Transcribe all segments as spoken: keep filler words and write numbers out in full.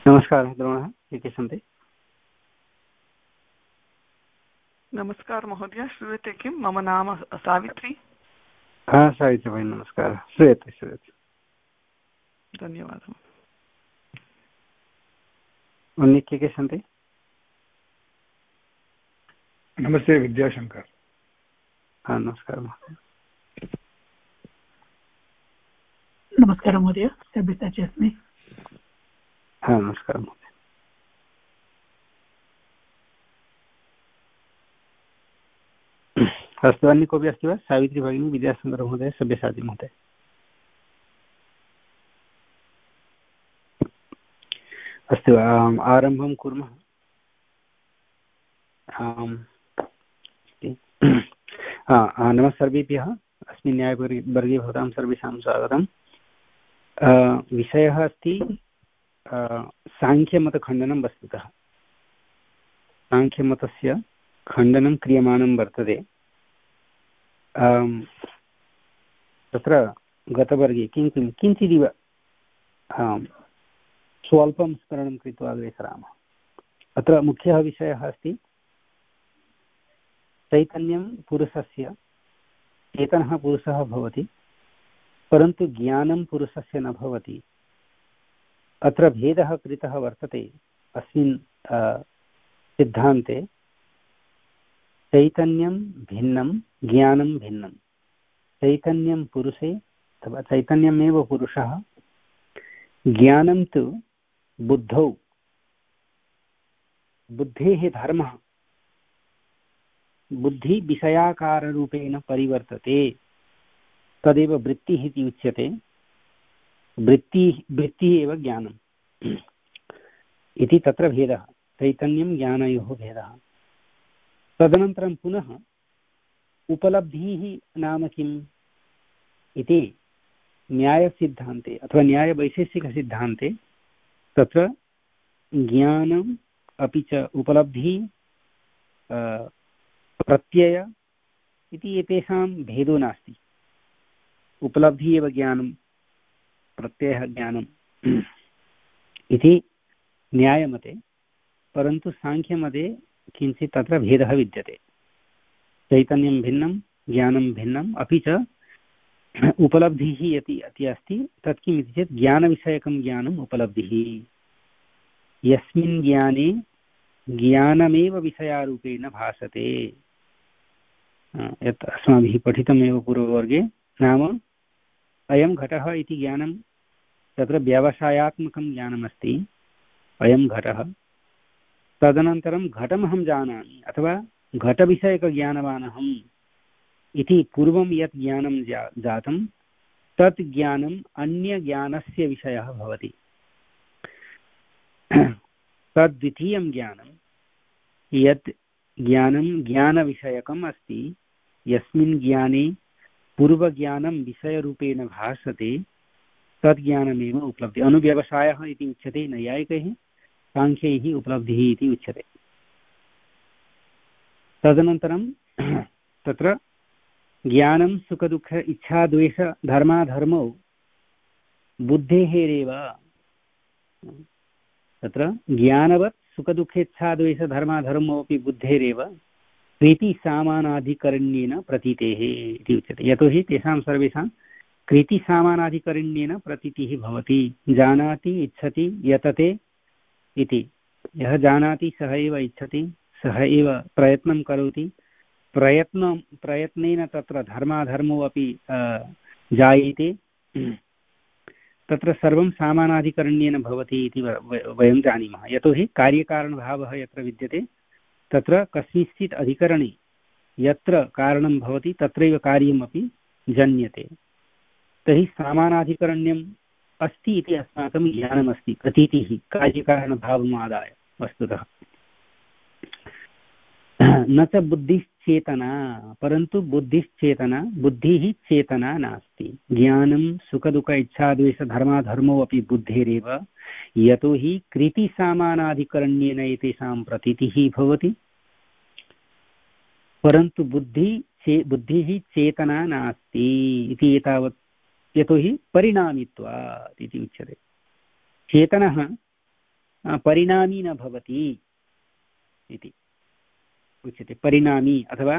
नमस्कारः द्रोणः, के के सन्ति? नमस्कार महोदय, श्रूयते किं? मम नाम सावित्री। हा सावित्री भगिनी, नमस्कारः। श्रूयते श्रूयते। धन्यवादः। अन्ये के के सन्ति? नमस्ते विद्याशङ्कर। हा नमस्कारः महोदय। नमस्कारः महोदय, सब्यसाची अस्मि। हा नमस्कारः महोदय। अस्तु, अन्य कोऽपि अस्ति वा? सावित्री भगिनी, विद्याशङ्कर महोदय, सब्यसाची महोदय। अस्तु, आरम्भं कुर्मः। नमः सर्वेभ्यः। अस्मिन् न्यायवर्गे भवतां सर्वेषां स्वागतम्। विषयः अस्ति साङ्ख्यमतखण्डनं। वस्तुतः साङ्ख्यमतस्य खण्डनं क्रियमाणं वर्तते। तत्र गतवर्गे किं किं किञ्चिदिव स्वल्पं स्मरणं कृत्वा अग्रे सरामः। अत्र मुख्यः विषयः अस्ति चैतन्यं पुरुषस्य, चेतनः पुरुषः भवति, परन्तु ज्ञानं पुरुषस्य न भवति। अत्र भेदः कृतः वर्तते अस्मिन् सिद्धान्ते। चैतन्यं भिन्नं, ज्ञानं भिन्नं। चैतन्यं पुरुषे अथवा चैतन्यमेव पुरुषः, ज्ञानं तु बुद्धौ, बुद्धेः धर्मः बुद्धि विषयाकाररूपेण परिवर्तते, तदेव वृत्तिः इति उच्यते। वृत्तिः वृत्तिः एव ज्ञानम् इति तत्र भेदः, चैतन्यं ज्ञानयोः भेदः। तदनन्तरं पुनः उपलब्धिः नाम किम् इति न्यायसिद्धान्ते अथवा न्यायवैशेषिकसिद्धान्ते तत्र ज्ञानम् अपि च उपलब्धिः प्रत्यय इति एतेषां भेदो नास्ति। उपलब्धिः एव ज्ञानं, प्रत्ययः ज्ञानम् इति न्यायमते, परन्तु साङ्ख्यमते किञ्चित् तत्र भेदः विद्यते। चैतन्यं भिन्नं, ज्ञानं भिन्नम्, अपि च उपलब्धिः यदि अति अस्ति तत् किम् इति चेत् ज्ञानविषयकं ज्ञानम् उपलब्धिः। यस्मिन् ज्ञाने ज्ञानमेव विषयारूपेण भासते, यत् अस्माभिः पठितमेव पूर्ववर्गे। नाम अयं घटः इति ज्ञानं तत्र व्यवसायात्मकं ज्ञानमस्ति, अयं घटः। तदनन्तरं घटमहं जानामि अथवा घटविषयकज्ञानवानहम् इति पूर्वं यत् ज्ञानं जा जातं तत् ज्ञानम् अन्यज्ञानस्य विषयः भवति। तद्वितीयं ज्ञानं यत् ज्ञानं ज्ञानविषयकम् अस्ति, यस्मिन् ज्ञाने पूर्वज्ञानं विषयरूपेण भासते, तद् ज्ञानमेव उपलब्धिः। अनुव्यवसायः इति उच्यते नैयायिकैः, साङ्ख्यैः उपलब्धिः इति उच्यते। तदनन्तरं तत्र ज्ञानं सुखदुःख इच्छाद्वेष धर्माधर्मौ बुद्धेरेव। तत्र ज्ञानवत् सुखदुःखेच्छाद्वेष धर्माधर्मोऽपि बुद्धेरेव कृतिसामानाधिकरण्येन प्रतीतेः इति उच्यते। यतोहि तेषां सर्वेषां कृतिसामानाधिकरण्येन प्रतीतिः भवति। जानाति, इच्छति, यतते इति। यः जानाति सः एव इच्छति, सः एव प्रयत्नं करोति। प्रयत्नं प्रयत्नेन तत्र धर्माधर्मो अपि जायते। तत्र सर्वं सामानाधिकरण्येन भवति इति वयं जानीमः। यतोहि कार्यकारणभावः यत्र विद्यते तत्र कस्मिंश्चित् अधिकरणे यत्र कारणं भवति तत्रैव कार्यमपि जन्यते। तर्हि सामानाधिकरण्यम् अस्ति इति अस्माकं ज्ञानमस्ति, प्रतीतिः, कार्यकारणभावम् आदाय वस्तुतः। न च बुद्धिश्चेतना, परन्तु बुद्धिश्चेतना, बुद्धिः चेतना नास्ति। ज्ञानं सुखदुःख इच्छाद्वेष धर्माधर्मो अपि बुद्धेरेव, यतोहि कृतिसामानाधिकरण्येन एतेषां प्रतीतिः भवति, परन्तु बुद्धि चे बुद्धिः चेतना नास्ति इति एतावत्। यतोहि परिणामित्वात् इति उच्यते। चेतनः परिणामी न भवति इति उच्यते। परिणामी अथवा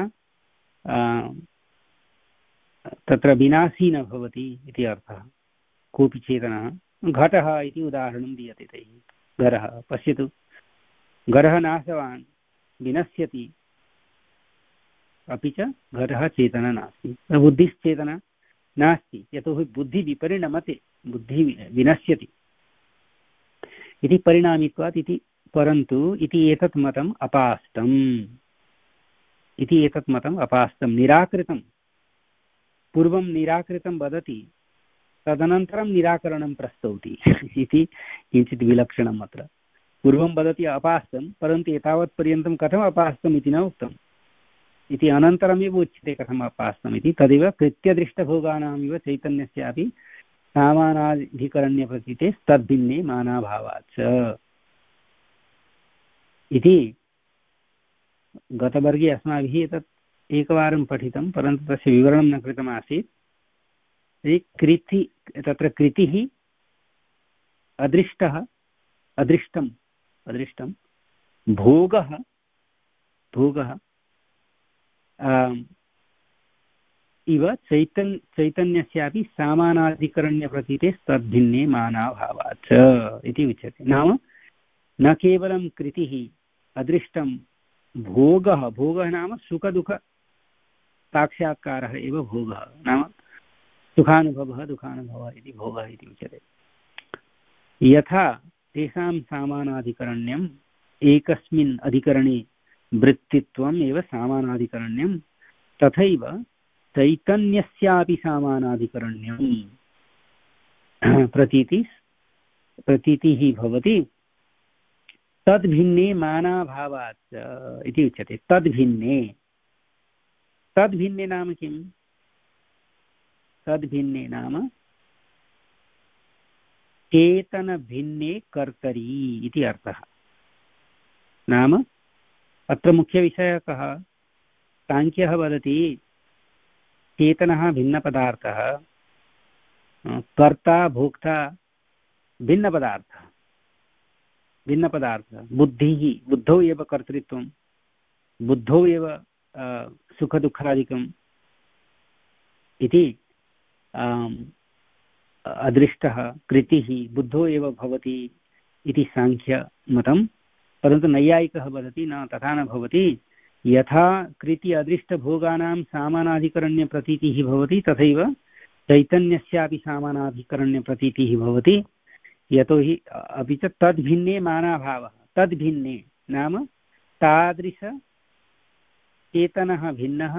तत्र विनाशी न भवति इति अर्थः। कोऽपि चेतनः, घटः इति उदाहरणं दीयते तैः। घरः पश्यतु, घरः नाशवान् विनश्यति, अपि च घटः चेतनः नास्ति। बुद्धिश्चेतना नास्ति, यतोहि बुद्धिः विपरिणमते, बुद्धिः विनश्यति इति परिणामित्वात् इति। परन्तु इति एतत् मतम् अपास्तम्, इति एतत् मतम् अपास्तं, निराकृतं। पूर्वं निराकृतं वदति, तदनन्तरं निराकरणं प्रस्तौति इति किञ्चित् विलक्षणम् अत्र। पूर्वं वदति अपास्तं, परन्तु एतावत्पर्यन्तं कथम् अपास्तम् इति न उक्तम् इति अनन्तरमेव उच्यते कथम् अपास्तम् इति। तदेव कृत्यदृष्टभोगानामिव चैतन्यस्यापि सामानाधिकरण्यप्रतीते तद्भिन्ने मानाभावाच्च इति। गतवर्गे अस्माभिः एतत् एकवारं पठितं, परन्तु तस्य विवरणं न कृतमासीत्। कृति, तत्र कृतिः अदृष्टः, अदृष्टम् अदृष्टं भोगः, भोगः इव चैतन् चैतन्यस्यापि सामानाधिकरण्यप्रतीते तद्भिन्ने मानाभावाच्च इति उच्यते। नाम न केवलं कृतिः, अदृष्टं भोगः, भोगः नाम सुखदुःख साक्षात्कारः एव भोगः, नाम सुखानुभवः दुःखानुभवः इति भोगः इति उच्यते। यथा तेषां सामानाधिकरण्यम् एकस्मिन् अधिकरणे वृत्तित्वम् एव सामानाधिकरण्यं, तथैव चैतन्यस्यापि सामानाधिकरण्यं प्रतीति प्रतीतिः भवति तद्भिन्ने मानाभावात् इति उच्यते। तद्भिन्ने, तद्भिन्ने नाम किम्? तद्भिन्ने नाम चेतनभिन्ने कर्तरी इति अर्थः। नाम अत्र मुख्यविषयः कः? साङ्ख्यः वदति चेतनः भिन्नपदार्थः, कर्ता भोक्ता भिन्नपदार्थः, भिन्नपदार्थः। बुद्धिः, बुद्धौ एव कर्तृत्वं, बुद्धौ एव सुखदुःखादिकम् इति। अदृष्टः कृतिः बुद्धौ एव भवति इति साङ्ख्यमतं। परन्तु नैयायिकः वदति न, तथा न भवति। यथा कृति अदृष्टभोगानां सामानाधिकरण्यप्रतीतिः भवति, तथैव चैतन्यस्यापि सामानाधिकरण्यप्रतीतिः भवति। यतोहि अपि च तद्भिन्ने मानाभावः, तद्भिन्ने नाम तादृश चेतनः भिन्नः,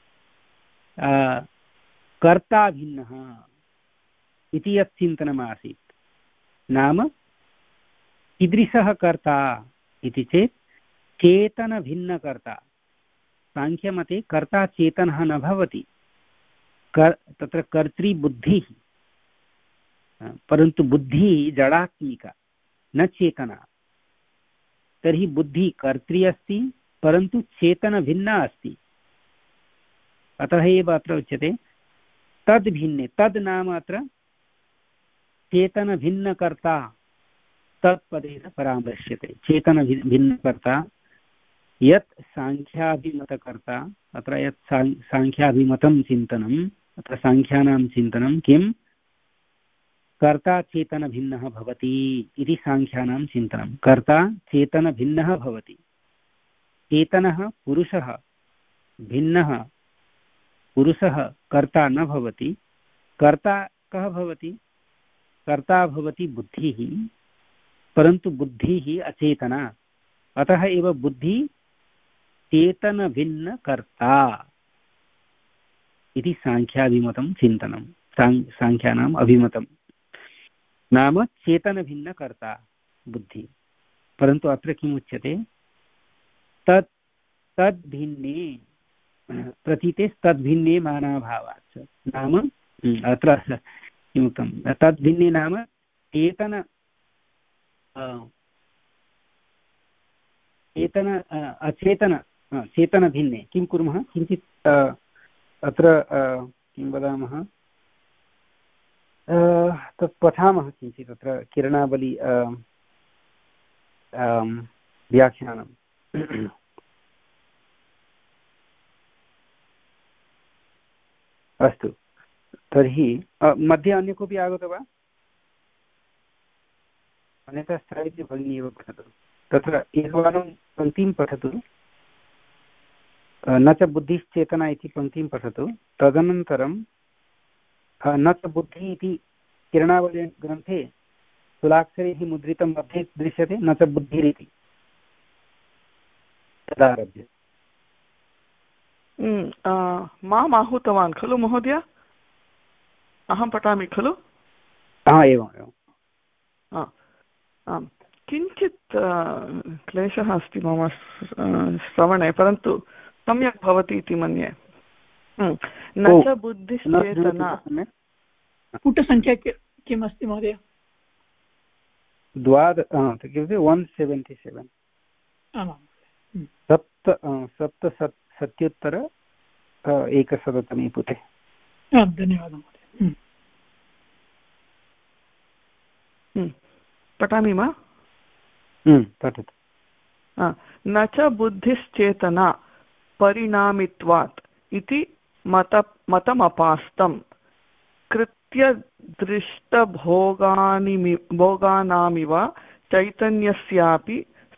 कर्ता भिन्नः इति यत् चिन्तनमासीत्। नाम कीदृशः कर्ता इति चेत् चेतनभिन्नकर्ता। साङ्ख्यमते कर्ता चेतनः न भवति, कर् तत्र कर्तृबुद्धिः, परन्तु बुद्धिः जडात्मिका न चेतना। तर्हि बुद्धिः कर्त्री अस्ति, परन्तु चेतनभिन्ना अस्ति। अतः एव अत्र उच्यते तद्भिन्ने। तद् नाम अत्र चेतनभिन्नकर्ता, तत्पदेन परामर्श्यते। चेतनभिन्नकर्ता यत् साङ्ख्याभिमतकर्ता, अत्र यत् साङ्ख्याभिमतं चिन्तनम्, अत्र साङ्ख्यानां चिन्तनं किं? कर्ता चेतनभिन्नः भवति इति साङ्ख्यानां चिन्तनं। कर्ता चेतनभिन्नः भवति, चेतनः पुरुषः भिन्नः, पुरुषः कर्ता न भवति। कर्ता कः भवति? कर्ता भवति बुद्धिः, परन्तु बुद्धिः अचेतना। अतः एव बुद्धिः चेतनभिन्नकर्ता इति साङ्ख्याभिमतं चिन्तनं, साङ्ख्यानाम् अभिमतं। नाम चेतनभिन्नकर्ता बुद्धिः। परन्तु अत्र किम् उच्यते? तत् तद्भिन्ने प्रतीते तद्भिन्ने मानाभावात्। नाम अत्र किमुक्तं? तद्भिन्ने नाम चेतन चेतन अचेतन चेतनभिन्ने किं कुर्मः? किञ्चित् अत्र किं वदामः, तत् पठामः किञ्चित्। अत्र किरणावली व्याख्यानम्। अस्तु, तर्हि मध्ये अन्य कोऽपि आगतो वा? अन्यथा साहित्य भगिनी एव पठतु। तत्र एकवारं पङ्क्तिं पठतु। न च बुद्धिश्चेतना इति पङ्क्तिं पठतु। तदनन्तरं न च बुद्धिः इति किरणावली ग्रन्थे स्थूलाक्षरैः मुद्रितं मध्ये दृश्यते न च बुद्धिरिति, तदारभ्य। माम् आहूतवान् खलु महोदय? अहं पठामि खलु? हा, एवम् एवम्। आम्, किञ्चित् क्लेशः अस्ति मम श्रवणे, परन्तु सम्यक् भवति इति मन्ये। न च बुद्धिश्चेतना। पुटसङ्ख्या किम् अस्ति महोदय? द्वाद इत्युक्ते वन् सेवेण्टि सेवेन्। सप्त सप्त सत् सत्योत्तर एकशततमे पुटे। धन्यवादः महोदय। पठामि वा? पठतु। न च बुद्धिश्चेतना परिणामित्वात् इति मत मतमपास्तं कृत्यदृष्टभोगानि भोगानामिव चैतन्यस्यापि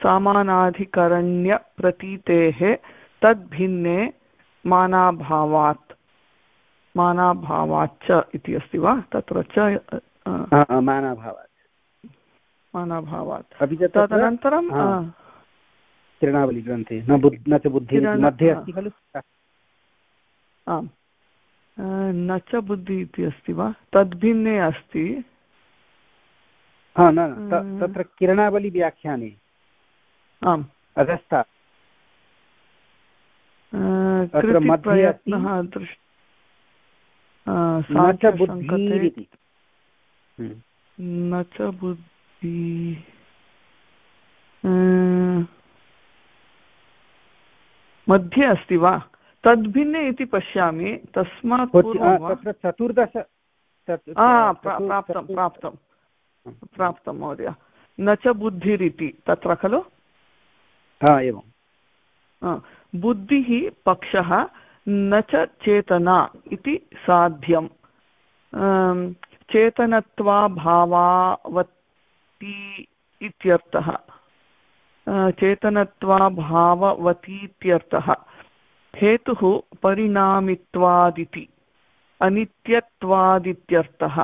समानाधिकरण्यप्रतीतेः तद्भिन्ने मानाभावात् मानाभावाच्च इति अस्ति वा? तत्र च मानाभावात् मानाभावात्। अपि च तदनन्तरं किरणावलीग्रन्थे न च बुद्धिः मध्ये अस्ति खलु? आम्, न च बुद्धिः इति अस्ति वा? तद्भिन्ने अस्ति। हा, न तत्र किरणावलीव्याख्याने आम् अधस्तात् कृतिप्रयत्नः दृष्ट साङ्ख्यसङ्कते न च बुद्धि मध्ये अस्ति वा? तद्भिन्ने इति पश्यामि, तस्मात् पूर्वं तत्र चतुर्दश प्राप्तं प्राप्तं प्राप्तं महोदय। न च बुद्धिरिति तत्र खलु? हा, एवं। बुद्धिः पक्षः, न च चेतना इति साध्यं। चेतनत्वाभाववती इत्यर्थः। चेतनत्वाभाववतीत्यर्थः। हेतुः परिणामित्वादिति, अनित्यत्वादित्यर्थः।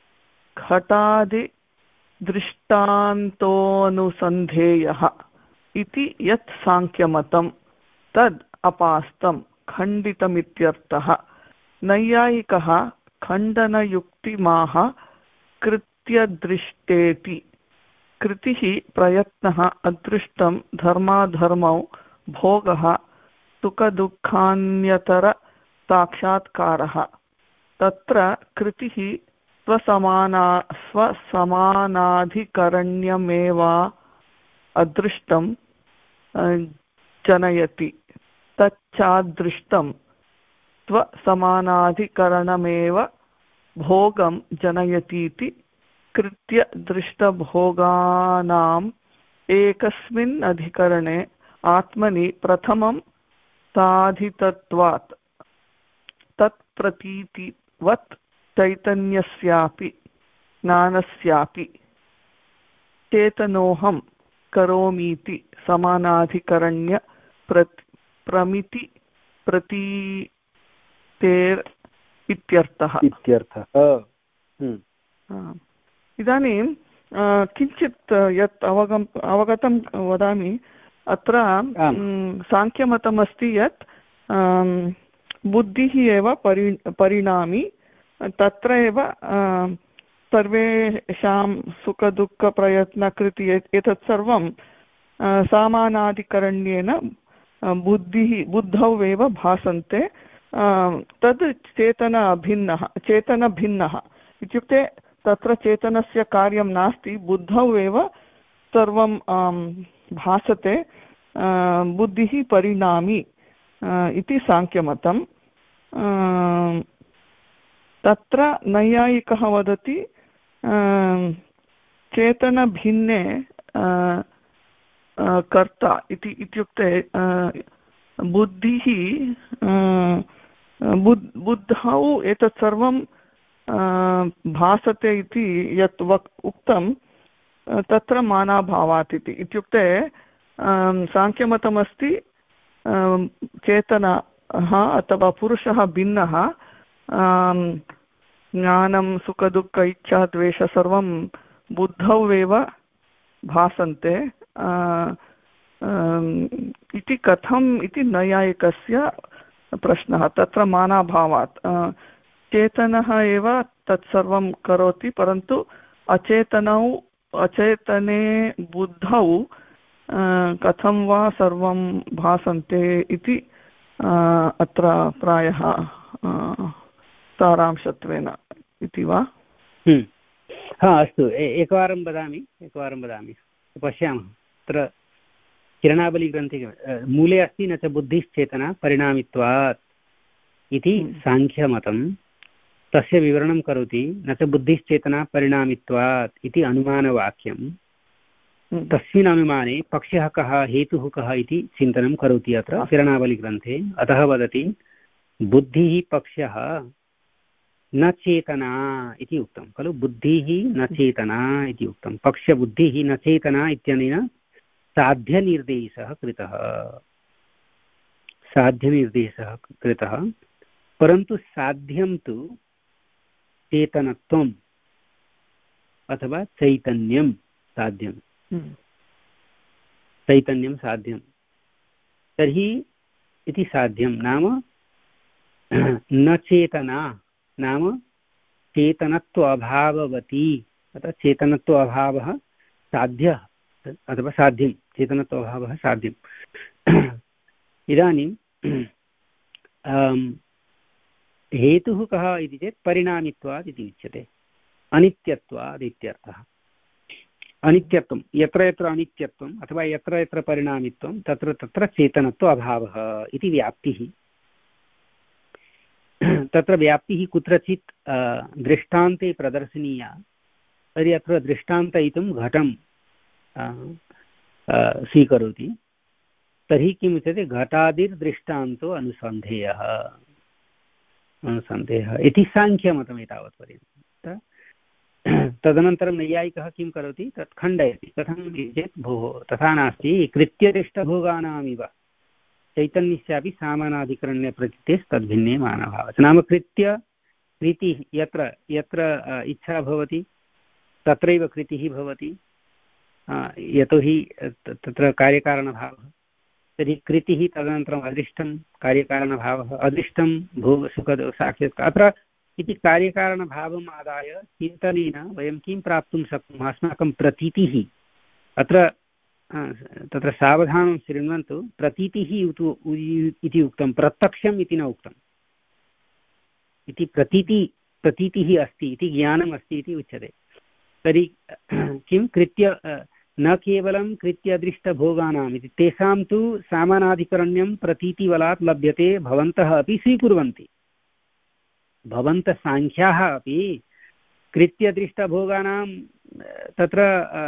घटादिदृष्टान्तोऽनुसन्धेयः इति यत् साङ्ख्यमतं तद् अपास्तं खण्डितमित्यर्थः। नैयायिकः खण्डनयुक्तिमाह कृत्यदृष्टेति। कृतिः प्रयत्नः, अदृष्टं धर्माधर्मौ भोगः, सुखदुःखान्यतरसाक्षात्कारः। तत्र कृतिः स्वसमाना स्वसमानाधिकरण्यमेवा अदृष्टं जनयति, तच्चादृष्टं स्वसमानाधिकरणमेव भोगं जनयतीति कृत्यदृष्टभोगानाम् एकस्मिन् अधिकरणे आत्मनि प्रथमं साधितत्वात् तत्प्रतीतिवत् चैतन्यस्यापि ज्ञानस्यापि चेतनोऽहं करोमीति समानाधिकरण्य प्रमिति प्रतीतेर् इत्यर्थः। इदानीं किञ्चित् यत् अवगम अवगतं वदामि। अत्र साङ्ख्यमतमस्ति यत् बुद्धिः एव परि परिणामी, तत्र एव सर्वेषां सुखदुःखप्रयत्नकृति एतत् सर्वं सामानाधिकरण्येन बुद्धिः बुद्धौ एव भासन्ते। तद् चेतन भिन्नः चेतनभिन्नः इत्युक्ते तत्र चेतनस्य कार्यं नास्ति, बुद्धौ एव सर्वं भासते। बुद्धिः परिणामी इति साङ्ख्यमतं। तत्र नैयायिकः वदति चेतनभिन्ने कर्ता इति इत्युक्ते बुद्धिः बुद्धौ एतत् सर्वं भासते इति यत् वक् उक्तं तत्र मानाभावात् इति इत्युक्ते साङ्ख्यमतमस्ति चेतनः अथवा पुरुषः भिन्नः ज्ञानं सुखदुःख इच्छा द्वेष सर्वं बुद्धौ एव भासन्ते इति कथम् इति नैयायिकस्य प्रश्नः तत्र मानाभावात् चेतनः एव तत्सर्वं करोति परन्तु अचेतनौ अचेतने बुद्धौ कथं वा सर्वं भासन्ते इति अत्र प्रायः सारांशत्वेन इति वा? हा अस्तु एकवारं वदामि एकवारं वदामि पश्यामः अत्र किरणावलीग्रन्थे मूले अस्ति न च बुद्धिश्चेतना परिणामित्वात् इति साङ्ख्यमतं तस्य विवरणं करोति न च बुद्धिश्चेतना परिणामित्वात् इति अनुमानवाक्यं तस्मिन् अनुमाने पक्षः कः हेतुः कः इति चिन्तनं करोति अत्र किरणावलीग्रन्थे अतः वदति बुद्धिः पक्षः न चेतना इति उक्तं खलु बुद्धिः न चेतना इति उक्तं पक्षबुद्धिः न चेतना इत्यनेन साध्यनिर्देशः कृतः साध्यनिर्देशः कृतः परन्तु साध्यं तु चेतनत्वम् अथवा चैतन्यं साध्यं चैतन्यं साध्यं तर्हि इति साध्यं नाम न चेतना नाम चेतनत्व अभाववती अतः चेतनत्व अभावः साध्यः अथवा साध्यं चेतनत्व अभावः साध्यम् इदानीं हेतुः कः इति चेत् परिणामित्वात् इति उच्यते अनित्यत्वात् इत्यर्थः अनित्यत्वं यत्र यत्र अनित्यत्वम् अथवा यत्र यत्र परिणामित्वं तत्र तत्र चेतनत्व अभावः इति व्याप्तिः तत्र व्याप्तिः कुत्रचित् दृष्टान्ते प्रदर्शनीया तर्हि अत्र दृष्टान्तयितुं घटं स्वीकरोति तर्हि किम् उच्यते घटादिर्दृष्टान्तो अनुसन्धेयः अनुसन्धेयः इति साङ्ख्यमतम् एतावत्पर्यन्तं तदनन्तरं नैयायिकः किं करोति तत् खण्डयति कथं चेत् भोः तथा नास्ति कृत्यदृष्टभोगानामिव चैतन्यस्यापि सामानाधिकरण्यप्रतीतेः तद्भिन्ने मानभावः नाम कृत्य कृतिः यत्र यत्र इच्छा भवति तत्रैव कृतिः भवति यतोहि तत्र कार्यकारणभावः तर्हि कृतिः तदनन्तरम् अदृष्टं कार्यकारणभावः अदृष्टं भोगसुखसाक्षात् अत्र इति कार्यकारणभावम् आदाय चिन्तनेन वयं किं प्राप्तुं शक्नुमः अस्माकं प्रतीतिः अत्र तत्र सावधानं शृण्वन्तु प्रतीतिः इति उक्तं प्रत्यक्षम् इति न उक्तम् इति प्रतीति प्रतीतिः अस्ति इति ज्ञानम् अस्ति इति उच्यते तर्हि किं कृत्य न केवलं कृत्यदृष्टभोगानाम् इति तेषां तु सामानाधिकरण्यं प्रतीतिबलात् लभ्यते भवन्तः अपि स्वीकुर्वन्ति भवन्तः साङ्ख्याः अपि कृत्यदृष्टभोगानां तत्र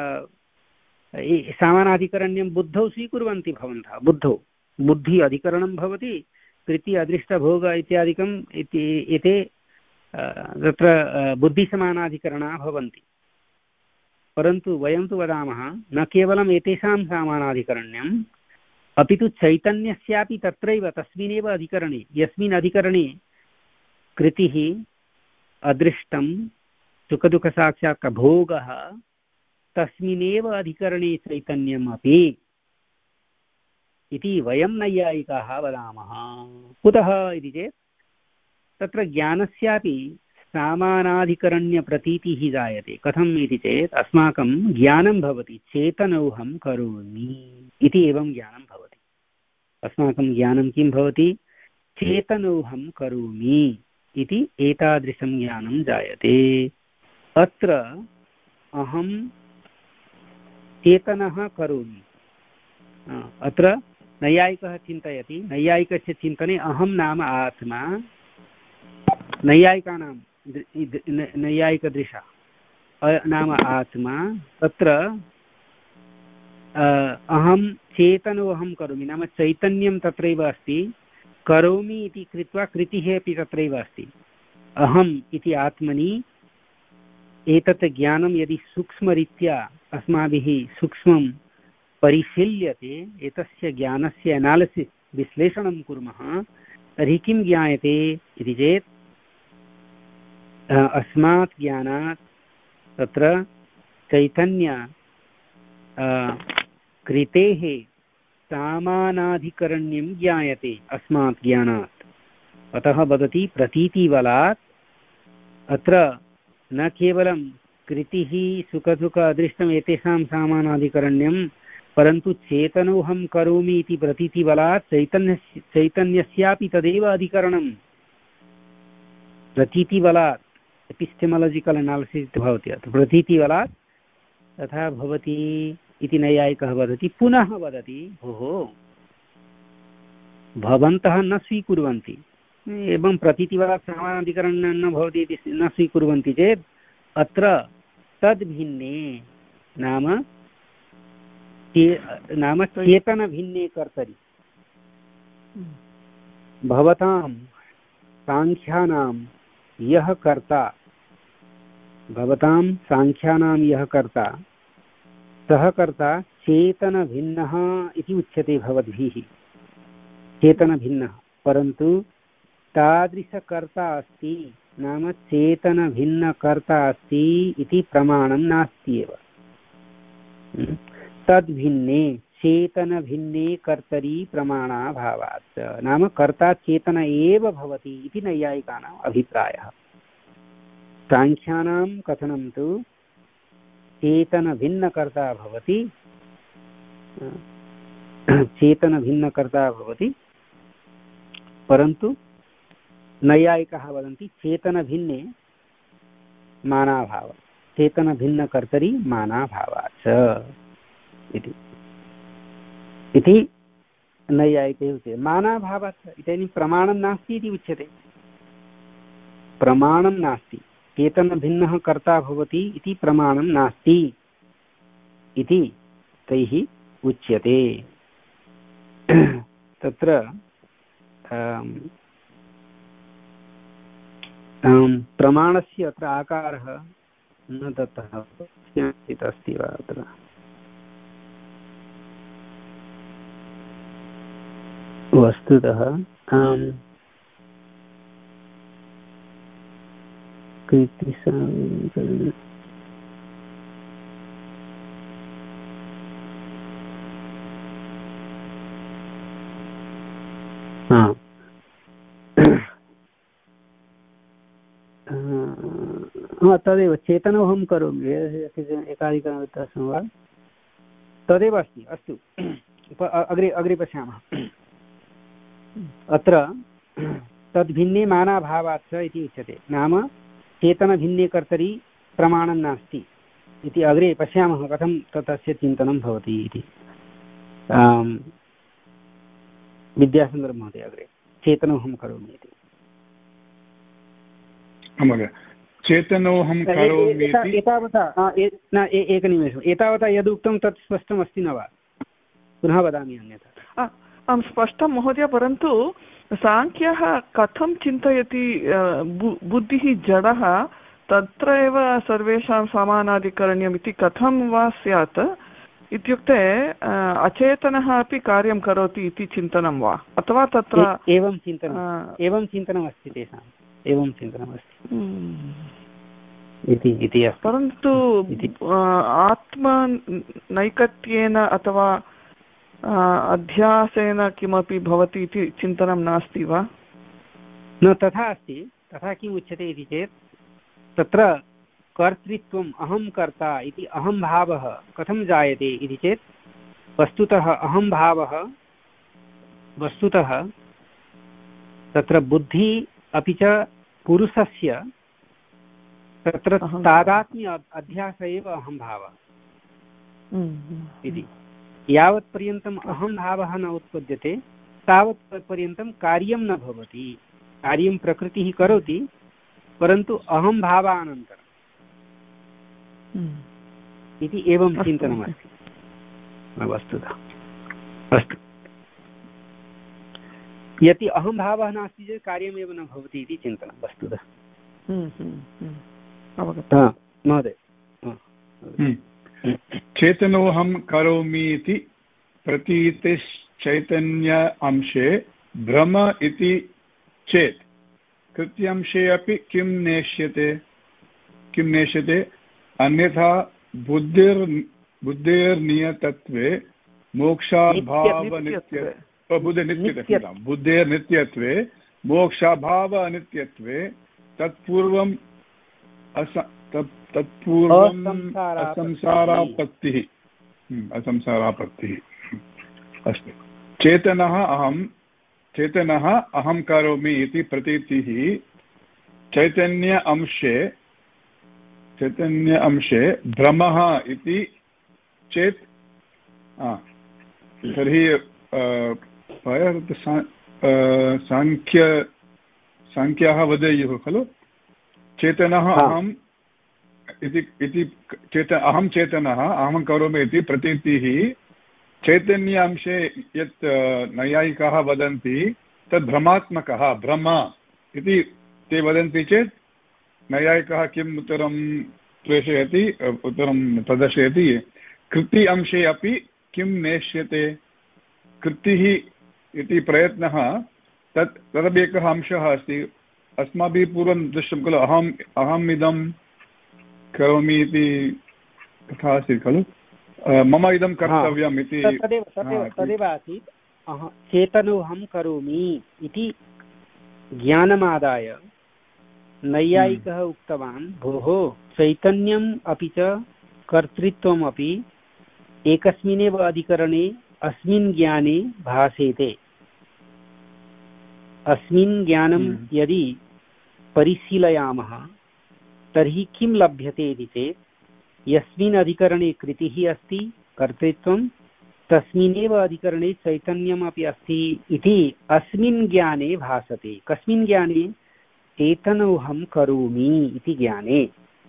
सामानाधिकरण्यं बुद्धौ स्वीकुर्वन्ति भवन्तः बुद्धौ बुद्धि अधिकरणं भवति कृत्य अदृष्टभोग इत्यादिकम् इति एते तत्र बुद्धिसमानाधिकरणाः भवन्ति परन्तु वयं तु वदामः न केवलम् एतेषां सामानाधिकरण्यम् अपि तु चैतन्यस्यापि तत्रैव तस्मिन्नेव अधिकरणे यस्मिन् अधिकरणे कृतिः अदृष्टं सुखदुःखसाक्षात्भोगः तस्मिन्नेव अधिकरणे चैतन्यम् अपि इति वयं नैयायिकाः वदामः कुतः इति चेत् तत्र ज्ञानस्यापि सामानाधिकरण्यप्रतीतिः जायते कथम् इति चेत् अस्माकं ज्ञानं भवति चेतनोऽहं करोमि इति एवं ज्ञानं भवति अस्माकं ज्ञानं किं भवति चेतनोऽहं करोमि इति एतादृशं ज्ञानं जायते अत्र अहं चेतनः करोमि अत्र नैयायिकः चिन्तयति नैयायिकस्य चिन्तने अहं नाम आत्मा नैयायिकानां नैयायिकदृशा नाम आत्मा तत्र अहं चेतनोऽहं करोमि नाम चैतन्यं तत्रैव अस्ति, करोमि इति कृत्वा कृतिः अपि तत्रैव अस्ति। अहम् इति आत्मनि एतत् ज्ञानं यदि सूक्ष्मरीत्या अस्माभिः सूक्ष्मं परिशील्यते, एतस्य ज्ञानस्य एनालिसिस् विश्लेषणं कुर्मः, तर्हि किं ज्ञायते इति चेत् अस्मात् ज्ञानात् तत्र चैतन्य कृतेः सामानाधिकरण्यं ज्ञायते अस्मात् ज्ञानात्। अतः वदति प्रतीतिबलात् अत्र न केवलं कृतिः सुखदुःख अदृष्टम् एतेषां सामानाधिकरण्यं, परन्तु चेतनोऽहं करोमि इति प्रतीतिबलात् चैतन्यस्य चैतन्यस्यापि तदेव अधिकरणं। प्रतीतिबलात् एपिस्टेमोलजिकल् अनालिसिस् भवति, अत्र प्रतीतिबलात् तथा भवति इति नैयायिकः वदति। पुनः वदति भोः भवन्तः न स्वीकुर्वन्ति, एवं प्रतीतिबलात् समानाधिकरणं न भवति इति न स्वीकुर्वन्ति चेत् अत्र तद्भिन्ने नाम नाम चेतनभिन्ने कर्तरि भवतां साङ्ख्यानां यः कर्ता भवतां साङ्ख्यानां यः कर्ता सः कर्ता चेतनभिन्नः इति उच्यते भवद्भिः, चेतनभिन्नः। परन्तु तादृशकर्ता अस्ति नाम चेतनभिन्नकर्ता अस्ति इति प्रमाणं नास्ति एव। तद्भिन्ने चेतनभिन्ने कर्तरि प्रमाणाभावात्, नाम कर्ता चेतन एव भवति इति नैयायिकानाम् अभिप्रायः। साङ्ख्यानां कथनं तु चेतनभिन्नकर्ता भवति, चेतनभिन्नकर्ता भवति, परन्तु नैयायिकाः वदन्ति चेतनभिन्ने मानाभावः, चेतनभिन्नकर्तरि मानाभावात् इति इति नैयायिकैः उच्यते। मानाभावात् इदानीं प्रमाणं नास्ति इति उच्यते, प्रमाणं नास्ति, चेतनभिन्नः कर्ता भवति इति प्रमाणं नास्ति इति तैः उच्यते। तत्र प्रमाणस्य अत्र आकारः न दत्तः अस्ति वा अत्र? वस्तुतः तदेव चेतनोऽहं करोमि एकाधिकरणं वा तदेव अस्ति। अस्तु, अग्रे अग्रे पश्यामः। अत्र तद्भिन्ने मानाभावात् इति उच्यते, नाम चेतनभिन्ने कर्तरि प्रमाणं नास्ति इति अग्रे पश्यामः कथं तस्य चिन्तनं भवति इति। विद्यासागर महोदय अग्रे चेतनोऽहं करोमि इति। महोदय चेतनोऽहं करोमि इति एतावता एकनिमेषम्, एतावता यदुक्तं तत् स्पष्टमस्ति न वा? पुनः वदामि अन्यथा। आं स्पष्टं महोदय, परन्तु साङ्ख्यः कथं चिन्तयति? बुद्धिः जडः, तत्र एव सर्वेषां समानाधिकरण्यम् इति कथं वा स्यात्? इत्युक्ते अचेतनः अपि कार्यं करोति इति चिन्तनं वा, अथवा तत्र एवं चिन्तनम् एवं चिन्तनमस्ति तेषाम्, एवं चिन्तनमस्ति इति। परन्तु आत्मनैकत्येन अथवा अध्यासेन किमपि भवति इति चिन्तनं नास्ति वा? न, तथा अस्ति। तथा किम् उच्यते इति चेत् तत्र कर्तृत्वम्, अहं कर्ता इति अहं भावः कथं जायते इति चेत् वस्तुतः अहं भावः वस्तुतः तत्र बुद्धिः अपि च पुरुषस्य तत्र तादात्म्य अध्यास एव अहं भावः इति। यावत् पर्यन्तम् अहं भावः न उत्पद्यते तावत् पर्यन्तं कार्यं न भवति। कार्यं प्रकृतिः करोति, परन्तु अहं भावानन्तरम् इति एवं चिन्तनमस्ति। वस्तुतः। अस्तु, यदि अहं भावः नास्ति चेत् कार्यमेव न भवति इति चिन्तनं वस्तुतः। महोदय, चेतनोऽहं करोमि इति प्रतीतिश्चैतन्य अंशे भ्रम इति चेत् कृत्यांशे अपि किं नेष्यते किं नेष्यते अन्यथा बुद्धिर् बुद्धेर्नियतत्वे मोक्षाभावनित्य बुद्धिर्नित्यत्वे बुद्धेर्नित्यत्वे मोक्षाभावनित्यत्वे तत्पूर्वम् अस तत्पूर्वम् असंसारापत्तिः असंसारापत्तिः। अस्तु, चेतनः अहं चेतनः अहं करोमि इति प्रतीतिः चैतन्य अंशे चैतन्य अंशे भ्रमः इति चेत् तर्हि साङ्ख्य साङ्ख्याः वदेयुः खलु चेतनः अहम् इति इति चेत अहं चेतनः अहं करोमि इति प्रतीतिः चैतन्य अंशे यत् नैयायिकाः वदन्ति तद् भ्रमात्मकः भ्रम इति ते वदन्ति चेत् नैयायिकः किम् उत्तरं प्रेषयति उत्तरं प्रदर्शयति कृति अंशे अपि किं नेष्यते कृतिः इति प्रयत्नः तत् तदपि एकः अंशः अस्ति। अस्माभिः पूर्वं दृष्टं खलु अहम् अहम् इदं करोमि इति तथा आसीत् खलु मम इदं कर्तव्यम् इति तदेव तदेव तदेव आसीत्। चेतनोऽहं करोमि इति ज्ञानमादाय नैयायिकः उक्तवान् भोः चैतन्यम् अपि च कर्तृत्वमपि एकस्मिन्नेव अधिकरणे अस्मिन् ज्ञाने भासेते। अस्मिन् ज्ञानं यदि परिशीलयामः तर्हि किं लभ्यते इति चेत् यस्मिन् अधिकरणे कृतिः अस्ति कर्तृत्वं तस्मिन्नेव अधिकरणे चैतन्यमपि अस्ति इति अस्मिन् ज्ञाने भासते। कस्मिन् ज्ञाने? चेतनोऽहं करोमि इति ज्ञाने।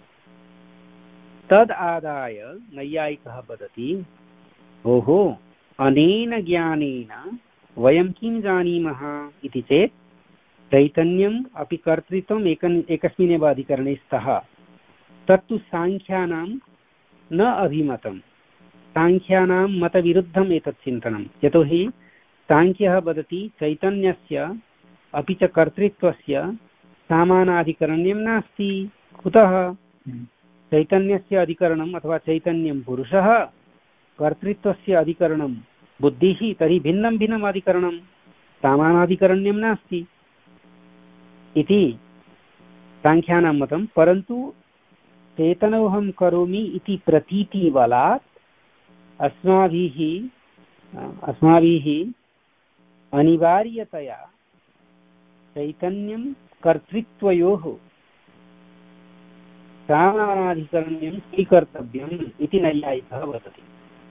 तद् आदाय नैयायिकः वदति ओहो अनेन ज्ञानेन वयं किं जानीमः इति चेत् चैतन्यम् अपि कर्तृत्वम् एकन् एकस्मिन्नेव अधिकरणे स्तः। तत्तु साङ्ख्यानां न अभिमतं। साङ्ख्यानां मतविरुद्धम् एतत् चिन्तनं। यतोहि साङ्ख्यः वदति चैतन्यस्य अपि च कर्तृत्वस्य समानाधिकरण्यं नास्ति। कुतः? चैतन्यस्य अधिकरणम् अथवा चैतन्यं पुरुषः, कर्तृत्वस्य अधिकरणं बुद्धिः, तर्हि भिन्नं भिन्नम् अधिकरणं समानाधिकरण्यं नास्ति इति साङ्ख्यानां मतं। परन्तु चेतनोऽहं करोमि इति प्रतीतिबलात् अस्माभिः अस्माभिः अनिवार्यतया चैतन्यं कर्तृत्वयोः समानाधिकरण्यं स्वीकर्तव्यम् इति नैयायिकः वदति।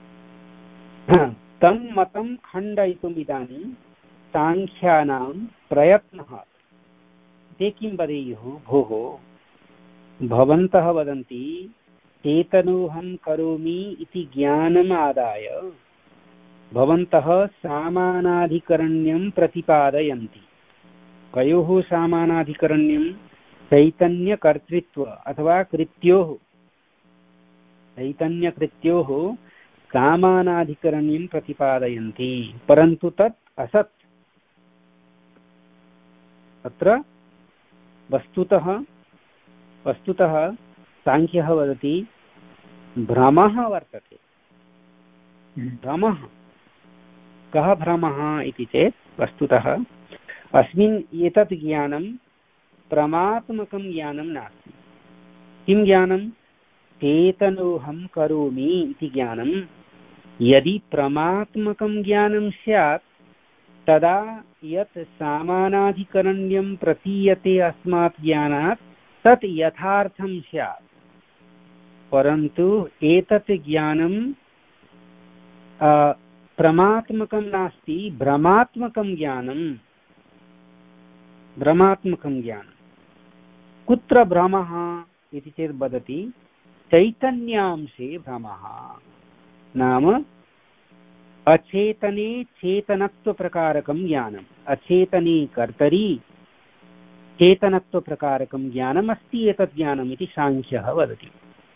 तं मतं खण्डयितुम् इदानीं साङ्ख्यानां प्रयत्नः। ते किं वदेयुः? भोः भवन्तः वदन्ति चेतनोऽहं करोमि इति ज्ञानम् आदाय भवन्तः समानाधिकरण्यं प्रतिपादयन्ति। कयोः समानाधिकरण्यं? चैतन्यकर्तृत्व अथवा कृत्योः चैतन्यकृत्योः समानाधिकरण्यं प्रतिपादयन्ति। परन्तु तत् असत्। अत्र वस्तुतः वस्तुतः साङ्ख्यः वदति भ्रमः वर्तते। भ्रमः कः भ्रमः इति चेत् वस्तुतः अस्मिन् एतत् ज्ञानं प्रमात्मकं ज्ञानं नास्ति। किं ज्ञानं? चेतनोऽहं करोमि इति ज्ञानं। यदि प्रमात्मकं ज्ञानं स्यात् तदा यत् समानाधिकरण्यं प्रतीयते अस्मात् ज्ञानात् तत् यथार्थं स्यात्। परन्तु एतत् ज्ञानं प्रमात्मकं नास्ति, भ्रमात्मकं ज्ञानं। भ्रमात्मकं ज्ञानं। कुत्र भ्रमः इति चेत् वदति चैतन्यांशे भ्रमः। नाम अचेतने चेतनत्वप्रकारकं ज्ञानम् अचेतने कर्तरि चेतनत्वप्रकारकं ज्ञानम् अस्ति एतत् ज्ञानम् इति साङ्ख्यः वदति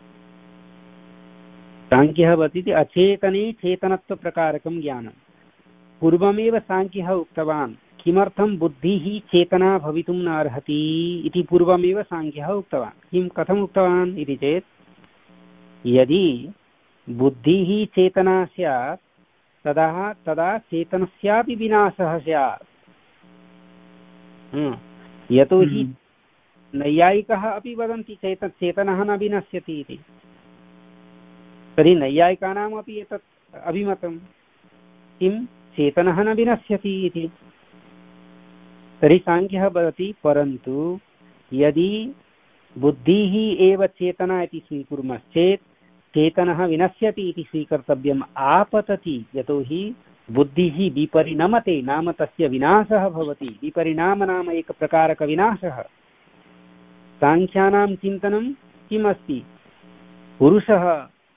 साङ्ख्यः वदति अचेतने चेतनत्वप्रकारकं ज्ञानं पूर्वमेव साङ्ख्यः उक्तवान् किमर्थं बुद्धिः चेतना भवितुं न अर्हति इति पूर्वमेव साङ्ख्यः उक्तवान् किं कथम् उक्तवान् इति चेत् यदि बुद्धिः चेतना स्यात् तदा तदा चेतनस्यापि विनाशः स्यात् यतोहि नैयायिकाः अपि वदन्ति चेत चेतनः न विनश्यति इति तर्हि नैयायिकानामपि एतत् अभिमतं किं चेतनः न विनश्यति इति तर्हि साङ्ख्यः वदति परन्तु यदि बुद्धिः एव चेतना इति स्वीकुर्मश्चेत् चेतनः विनश्यति इति स्वीकर्तव्यम् आपतति यतोहि बुद्धिः विपरिणमते नाम तस्य विनाशः भवति विपरिणाम नाम एकप्रकारकविनाशः साङ्ख्यानां चिन्तनं किमस्ति पुरुषः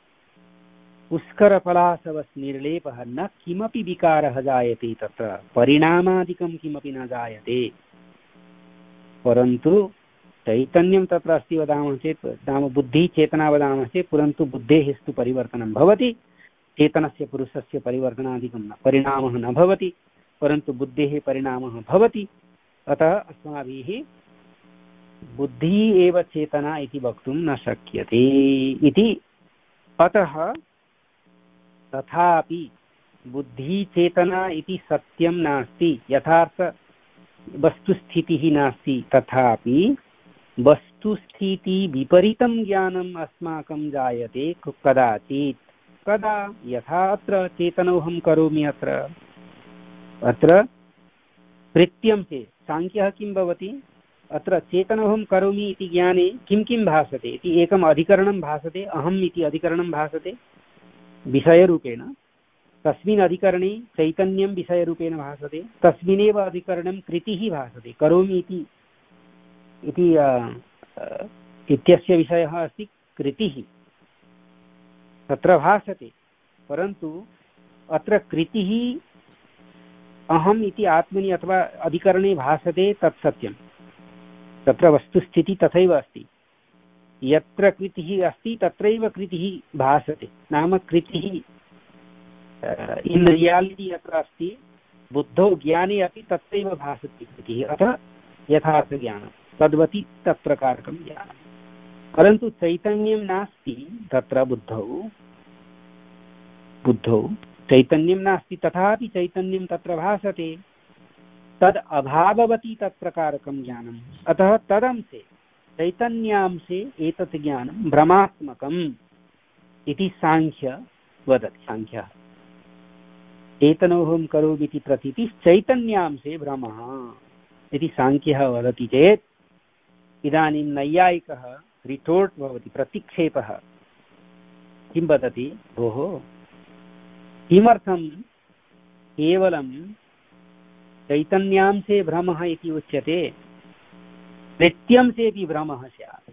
पुष्करपलाशवस्निर्लेपः न किमपि विकारः जायते तत्र परिणामादिकं किमपि न जायते परन्तु चैतन्यं तत्र अस्ति वदामः चेत् नाम बुद्धिः चेतना वदामः चेत् परन्तु बुद्धेः स्तु परिवर्तनं भवति चेतनस्य पुरुषस्य परिवर्तनादिकं न परिणामः न भवति परन्तु बुद्धेः परिणामः भवति अतः अस्माभिः बुद्धिः एव चेतना इति वक्तुं न शक्यते इति अतः तथापि बुद्धिः चेतना इति सत्यं नास्ति यथार्थ वस्तुस्थितिः नास्ति तथापि वस्तुस्थिति विपरीतं ज्ञानम् अस्माकं जायते कदाचित् कदा यथा अत्र चेतनोऽहं करोमि अत्र अत्र कृत्यं चेत् साङ्ख्यः किं भवति अत्र चेतनोऽहं करोमि इति ज्ञाने किं किं भासते इति एकम् अधिकरणं भासते अहम् इति अधिकरणं भासते विषयरूपेण तस्मिन् अधिकरणे चैतन्यं विषयरूपेण भासते तस्मिन्नेव अधिकरणं कृतिः भासते करोमि इति इति इत्यस्य विषयः अस्ति कृतिः तत्र भासते परन्तु अत्र कृतिः अहम् इति आत्मनि अथवा अधिकरणे भासते तत् सत्यं तत्र वस्तुस्थितिः तथैव अस्ति यत्र कृतिः अस्ति तत्रैव कृतिः भासते नाम कृतिः इन् रियालिटि यत्र अस्ति बुद्धौ ज्ञाने अपि तत्रैव भासते कृतिः अतः यथार्थज्ञानं तद्वति तत्प्रकारकं ज्ञानं परन्तु चैतन्यं नास्ति तत्र बुद्धौ बुद्धौ चैतन्यं नास्ति तथापि चैतन्यं तत्र भासते तद् अभाववति तत्प्रकारकं ज्ञानम् अतः तदंशे चैतन्यांशे एतत् ज्ञानं भ्रमात्मकम् इति साङ्ख्य वदति साङ्ख्यः चेतनोऽहं करोमि इति प्रतीतिः चैतन्यांशे भ्रमः इति साङ्ख्यः वदति चेत् इदानीं नैयायिकः रिटोर्ट् भवति प्रतिक्षेपः किं वदति भोः किमर्थं केवलं चैतन्यांशे भ्रमः इति उच्यते कृत्यंशेऽपि भ्रमः स्यात्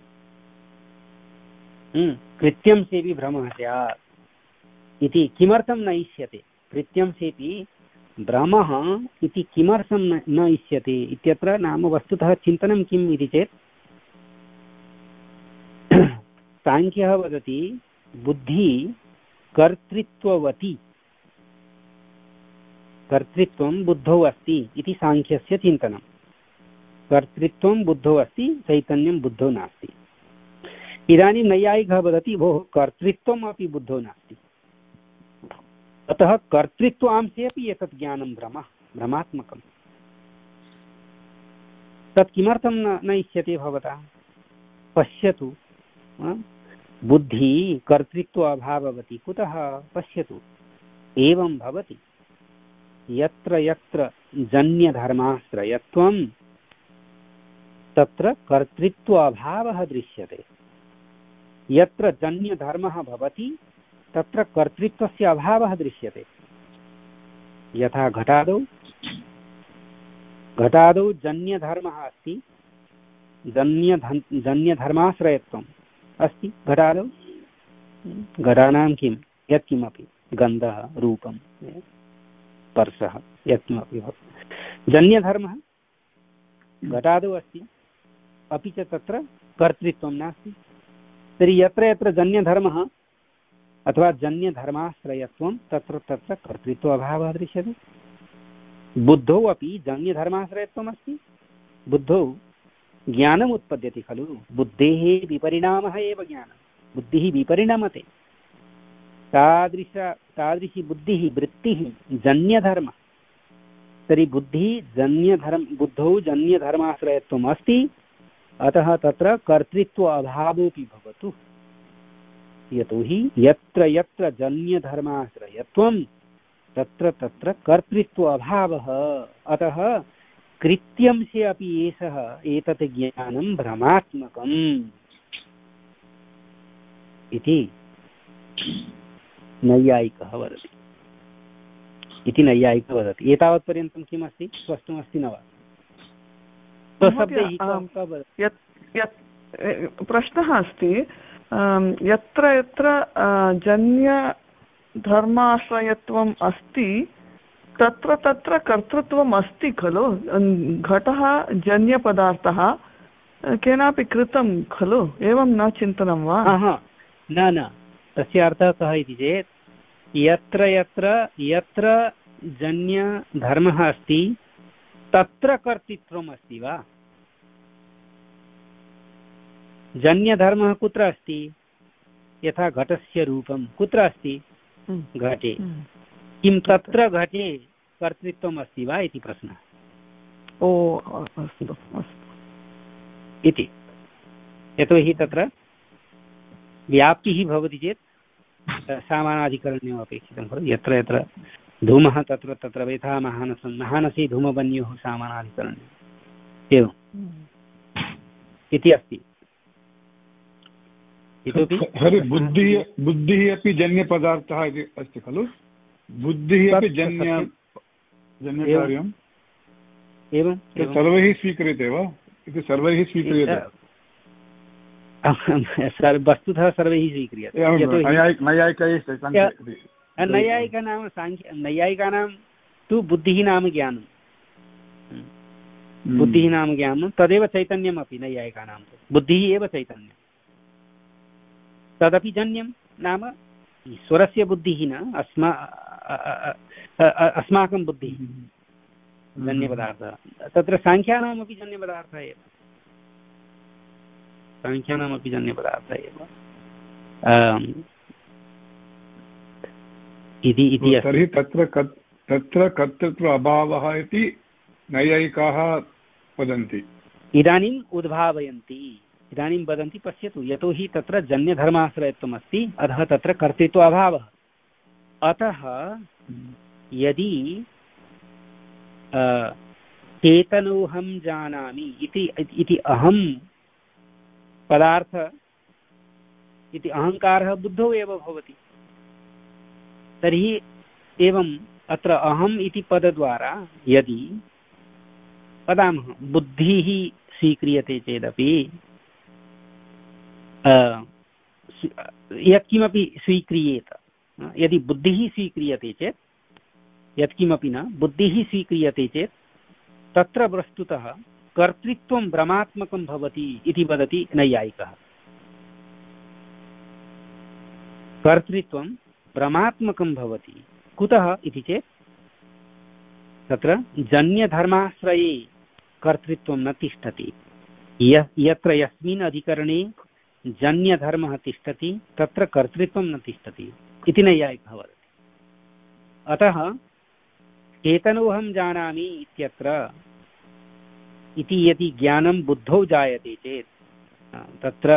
कृत्यंशेऽपि भ्रमः स्यात् इति किमर्थं न इष्यते कृत्यंशेऽपि भ्रमः इति किमर्थं न इष्यते इत्यत्र नाम वस्तुतः चिन्तनं किम् इति चेत् साङ्ख्यः वदति बुद्धिः कर्तृत्ववती कर्तृत्वं बुद्धौ अस्ति इति साङ्ख्यस्य चिन्तनं कर्तृत्वं बुद्धौ अस्ति चैतन्यं बुद्धौ नास्ति इदानीं नैयायिकः वदति भोः कर्तृत्वम् अपि बुद्धौ नास्ति अतः कर्तृत्वांशे अपि एतत् ज्ञानं भ्रमः भ्रमात्मकं तत् किमर्थं न न इष्यते भवता पश्यतु बुद्धिः कर्तृत्व अभाववती कुतः पश्यतु एवं भवति यत्र यत्र जन्यधर्माश्रयत्वं तत्र कर्तृत्व अभावः दृश्यते यत्र जन्यधर्मः भवति तत्र कर्तृत्वस्य अभावः दृश्यते यथा घटादौ घटादौ जन्यधर्मः अस्ति जन्यधन् जन्यधर्माश्रयत्वम् अस्ति घटादौ घटानां किं यत्किमपि गन्धः रूपं स्पर्शः यत्किमपि भवति। जन्यधर्मः घटादौ अस्ति, अपि च तत्र कर्तृत्वं नास्ति। तर्हि यत्र यत्र जन्यधर्मः अथवा जन्यधर्माश्रयत्वं तत्र तत्र कर्तृत्व अभावः दृश्यते। बुद्धौ अपि जन्यधर्माश्रयत्वम् अस्ति। बुद्धौ ज्ञानम् उत्पद्यते खलु, बुद्धेः विपरिणामः एव ज्ञानं। बुद्धिः विपरिणमते, तादृश तादृशी बुद्धिः वृत्तिः जन्यधर्म। तर्हि बुद्धिः जन्यधर्म बुद्धौ जन्यधर्माश्रयत्वम् अस्ति, अतः तत्र कर्तृत्व अभावोऽपि भवतु। यतोहि यत्र यत्र जन्यधर्माश्रयत्वं तत्र तत्र कर्तृत्व अभावः। अतः कृत्यंशे अपि एषः एतत् ज्ञानं भ्रमात्मकम् इति नैयायिकः वदति इति नैयायिकः वदति। एतावत्पर्यन्तं किमस्ति, स्पष्टमस्ति न वा? प्रश्नः अस्ति, यत्र यत्र जन्यधर्माश्रयत्वम् अस्ति तत्र तत्र कर्तृत्वम् अस्ति खलु। घटः जन्यपदार्थः केनापि कृतं खलु, एवं न चिन्तनं वा? न न, तस्य अर्थः कः इति चेत् यत्र यत्र यत्र जन्यधर्मः अस्ति तत्र कर्तृत्वम् अस्ति वा? जन्यधर्मः कुत्र अस्ति? यथा घटस्य रूपं कुत्र अस्ति? घटे। किं तत्र घटे कर्तृत्वम् अस्ति वा इति प्रश्नः। ओ अस्तु अस्तु इति। यतोहि तत्र व्याप्तिः भवति चेत् सामानाधिकरण्यम् अपेक्षितं खलु। यत्र यत्र धूमः तत्र तत्र यथा महानसं महानसे धूमवन्योः सामानाधिकरण्यम् एवम् इति अस्ति। इतोपि बुद्धिः बुद्धिः अपि जन्यपदार्थः इति अस्ति खलु। बुद्धिः अपि जन्य जन्यकार्यम् एवं सर्वैः स्वीक्रियते वा? इति सर्वैः स्वीक्रियते। वस्तुतः सर्वैः स्वीक्रियते। नैयायिकानां साङ्ख्य नैयायिकानां तु बुद्धिः नाम ज्ञानं। बुद्धिः नाम ज्ञानं तदेव चैतन्यमपि। नैयायिकानां तु बुद्धिः एव चैतन्यं, तदपि जन्यं नाम ईश्वरस्य बुद्धिः न, अस्मा अस्माकं बुद्धिः जन्यपदार्थः। तत्र साङ्ख्यानामपि जन्यपदार्थः एव, साङ्ख्यानामपि जन्यपदार्थः एव इति इति अस्ति। तर्हि तत्र तत्र कर्तृत्व अभावः इति नैयायिकाः वदन्ति। इदानीम् उद्भावयन्ति, इदानीं वदन्ति पश्यतु, यतोहि तत्र जन्यधर्माश्रयत्वम् अस्ति, अतः तत्र कर्तृत्व अभावः। अतः यदि चेतनोऽहं जानामि इति इति अहं पदार्थ इति अहङ्कारः बुद्धौ एव भवति, तर्हि एवम् अत्र अहम् इति पदद्वारा यदि वदामः बुद्धिः स्वीक्रियते चेदपि यत्किमपि स्वीक्रियेत, यदि बुद्धिः स्वीक्रियते चेत् यत्किमपि न बुद्धिः स्वीक्रियते चेत् तत्र वस्तुतः कर्तृत्वं भ्रमात्मकं भवति इति वदति नैयायिकः। कर्तृत्वं भ्रमात्मकं भवति कुतः इति चेत् तत्र जन्यधर्माश्रये कर्तृत्वं न तिष्ठति। यत्र यस्मिन् अधिकरणे जन्यधर्मः तिष्ठति तत्र कर्तृत्वं न तिष्ठति इति नैयायिकः वदति। अतः चेतनोऽहं जानामि इत्यत्र इति यदि ज्ञानं बुद्धौ जायते चेत् तत्र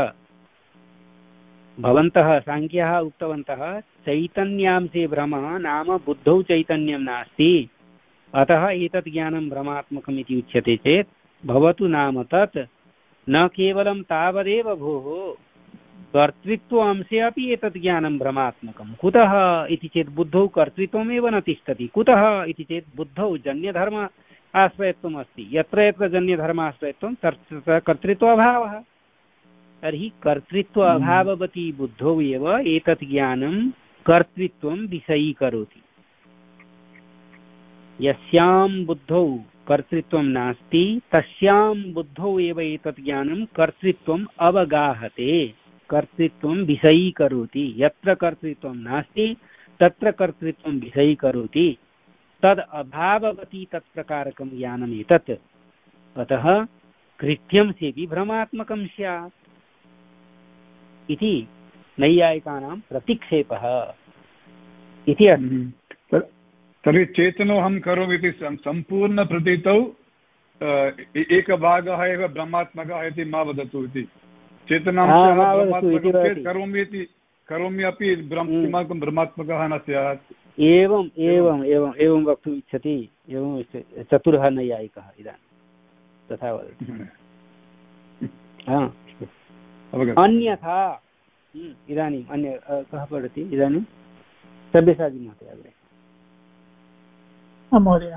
भवन्तः साङ्ख्याः उक्तवन्तः चैतन्यांशे भ्रमः नाम बुद्धौ चैतन्यं नास्ति, अतः एतत् ज्ञानं भ्रमात्मकम् इति उच्यते चेत् भवतु नाम तत् न केवलं तावदेव भोः, कर्तृत्व अंशे अपि एतत् ज्ञानं भ्रमात्मकं। कुतः इति चेत् बुद्धौ कर्तृत्वमेव न तिष्ठति। कुतः इति चेत् बुद्धौ जन्यधर्म आश्रयत्वम् अस्ति, यत्र यत्र जन्यधर्माश्रयत्वं तत्र कर्तृत्व अभावः। तर्हि कर्तृत्व अभाववती बुद्धौ एव एतत् ज्ञानं कर्तृत्वं विषयीकरोति। यस्यां बुद्धौ कर्तृत्वं नास्ति तस्यां बुद्धौ एव एतत् ज्ञानं कर्तृत्वम् अवगाहते, कर्तृत्वं विषयीकरोति। यत्र कर्तृत्वं नास्ति तत्र कर्तृत्वं विषयीकरोति, तद् अभाववती तत्प्रकारकं ज्ञानम् एतत्। अतः कृत्यं सेपि भ्रमात्मकं स्यात् इति नैयायिकानां प्रतिक्षेपः इति अस्ति। तर्हि चेतनोऽहं करोमि इति सम्पूर्णप्रतीतौ एकभागः एव ब्रह्मात्मकः इति मा वदतु इति। चेतनांशः ब्रह्मात्मकं चेत् करोमि इति करोमि अपि किमर्थं ब्रह्मात्मकः न स्यात्। एवम् एवम् एवम् एवं वक्तुम् इच्छति, एवं चतुरः नैयायिकः इदानीं तथा वदति। अन्यथा इदानीम् अन्य कः पठति इदानीं? सब्यसाची महोदय अग्रे। महोदय,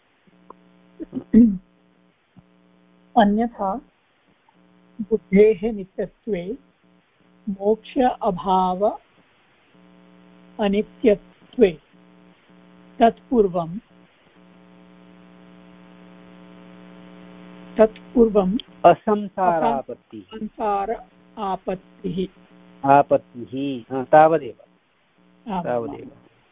अन्यथा बुद्धेः नित्यत्वे मोक्ष अभाव अनित्यत्वे तत्पूर्वं तत्पूर्वं असंसारापत्तिः संसार आपत्तिः आपत्तिः तावदेव तावदेव।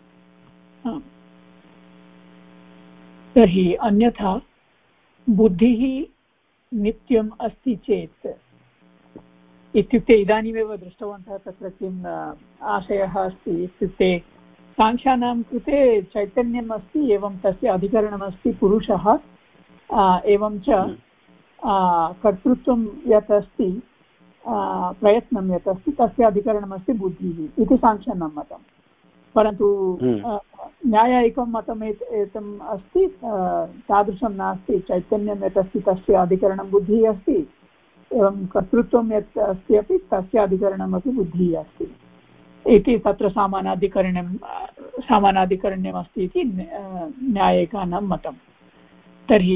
तर्हि अन्यथा बुद्धिः नित्यम् अस्ति चेत्, इत्युक्ते इदानीमेव दृष्टवन्तः तत्र किम् आशयः अस्ति इत्युक्ते साङ्ख्यानां कृते चैतन्यम् अस्ति, एवं तस्य अधिकरणमस्ति पुरुषः, एवं च कर्तृत्वं यत् अस्ति, प्रयत्नं यत् अस्ति तस्य अधिकरणमस्ति बुद्धिः इति साङ्ख्यानां मतं। परन्तु न्यायायिकं मतम् एतम् अस्ति, तादृशं नास्ति। चैतन्यं यत् अस्ति तस्य अधिकरणं बुद्धिः अस्ति, एवं कर्तृत्वं यत् अस्ति अपि तस्य अधिकरणमपि बुद्धिः अस्ति इति तत्र सामानाधिकरणं सामानाधिकरण्यम् अस्ति इति न्यायिकानां मतं। तर्हि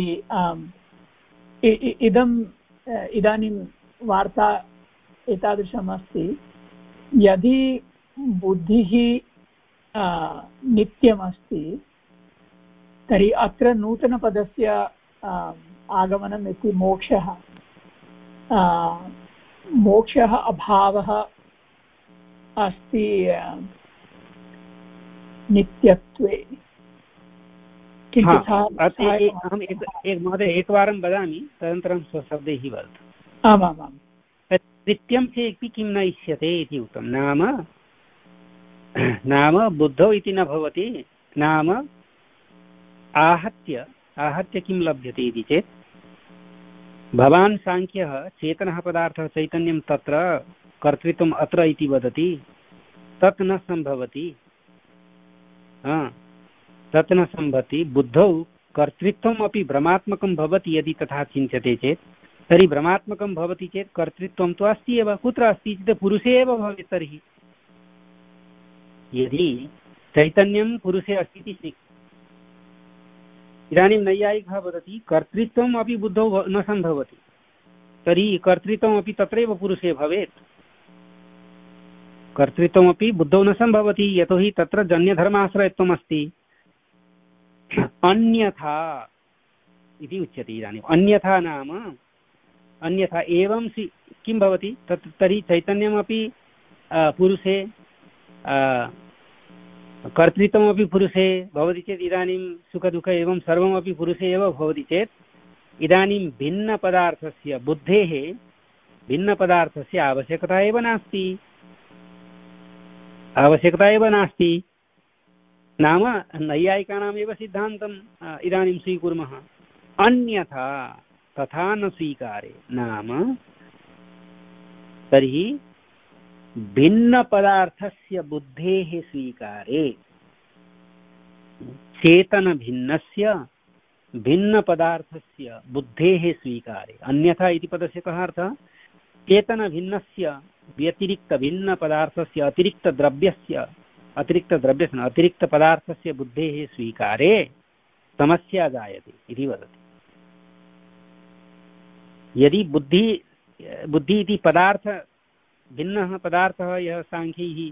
इदम् इदानीं वार्ता एतादृशम् अस्ति, यदि बुद्धिः नित्यमस्ति तर्हि अत्र नूतनपदस्य आगमनम् इति मोक्षः मोक्षः अभावः अस्ति नित्यत्वे। अहम् एक महोदय एकवारं वदामि, तदनन्तरं स्वशब्दैः वदतु। आमामां। नित्यं चेत् किं न इष्यते इति उक्तं। नाम नाम बुद्धौ इति न भवति, नाम आहत्य आहत्य किं लभ्यते इति चेत्, भवान् साङ्ख्यः चेतनः पदार्थः चैतन्यं तत्र कर्तृत्वम् अत्र इति वदति, तत् न सम्भवति। तत् न सम्भवति। बुद्धौ कर्तृत्वम् अपि भ्रमात्मकं भवति यदि तथा चिन्त्यते चेत्, तर्हि भ्रमात्मकं भवति चेत् कर्तृत्वं तु अस्ति एव। कुत्र अस्ति चेत् पुरुषे एव भवेत्। तर्हि यदि चैतन्यं पुरुषे अस्ति इति स्वीक्रियते, इदानीं नैयायिकः वदति कर्तृत्वम् अपि बुद्धौ न सम्भवति, तर्हि कर्तृत्वमपि तत्रैव पुरुषे भवेत्। कर्तृत्वमपि बुद्धौ न सम्भवति, यतोहि तत्र जन्यधर्माश्रयत्वम् अस्ति। अन्यथा इति उच्यते। इदानीम् अन्यथा नाम अन्यथा एवं किं भवति, तत् तर्हि चैतन्यमपि पुरुषे कर्तृत्वमपि पुरुषे भवति चेत्, इदानीं सुखदुःख एवं सर्वमपि पुरुषे एव भवति चेत्, इदानीं भिन्नपदार्थस्य बुद्धेः भिन्नपदार्थस्य आवश्यकता एव नास्ति आवश्यकता एव नास्ति। नाम नैयायिकानामेव सिद्धान्तम् इदानीं स्वीकुर्मः। अन्यथा तथा न स्वीकारे, नाम तर्हि भिन्नपदार्थस्य बुद्धेः स्वीकारे, चेतनभिन्नस्य भिन्नपदार्थस्य बुद्धेः स्वीकारे। अन्यथा इति पदस्य कः अर्थः? चेतनभिन्नस्य व्यतिरिक्तभिन्नपदार्थस्य अतिरिक्तद्रव्यस्य अतिरिक्तद्रव्यस्य अतिरिक्तपदार्थस्य बुद्धेः स्वीकारे समस्या जायते इति वदति। यदि बुद्धि बुद्धि इति पदार्थ भिन्नः पदार्थः यः साङ्ख्यैः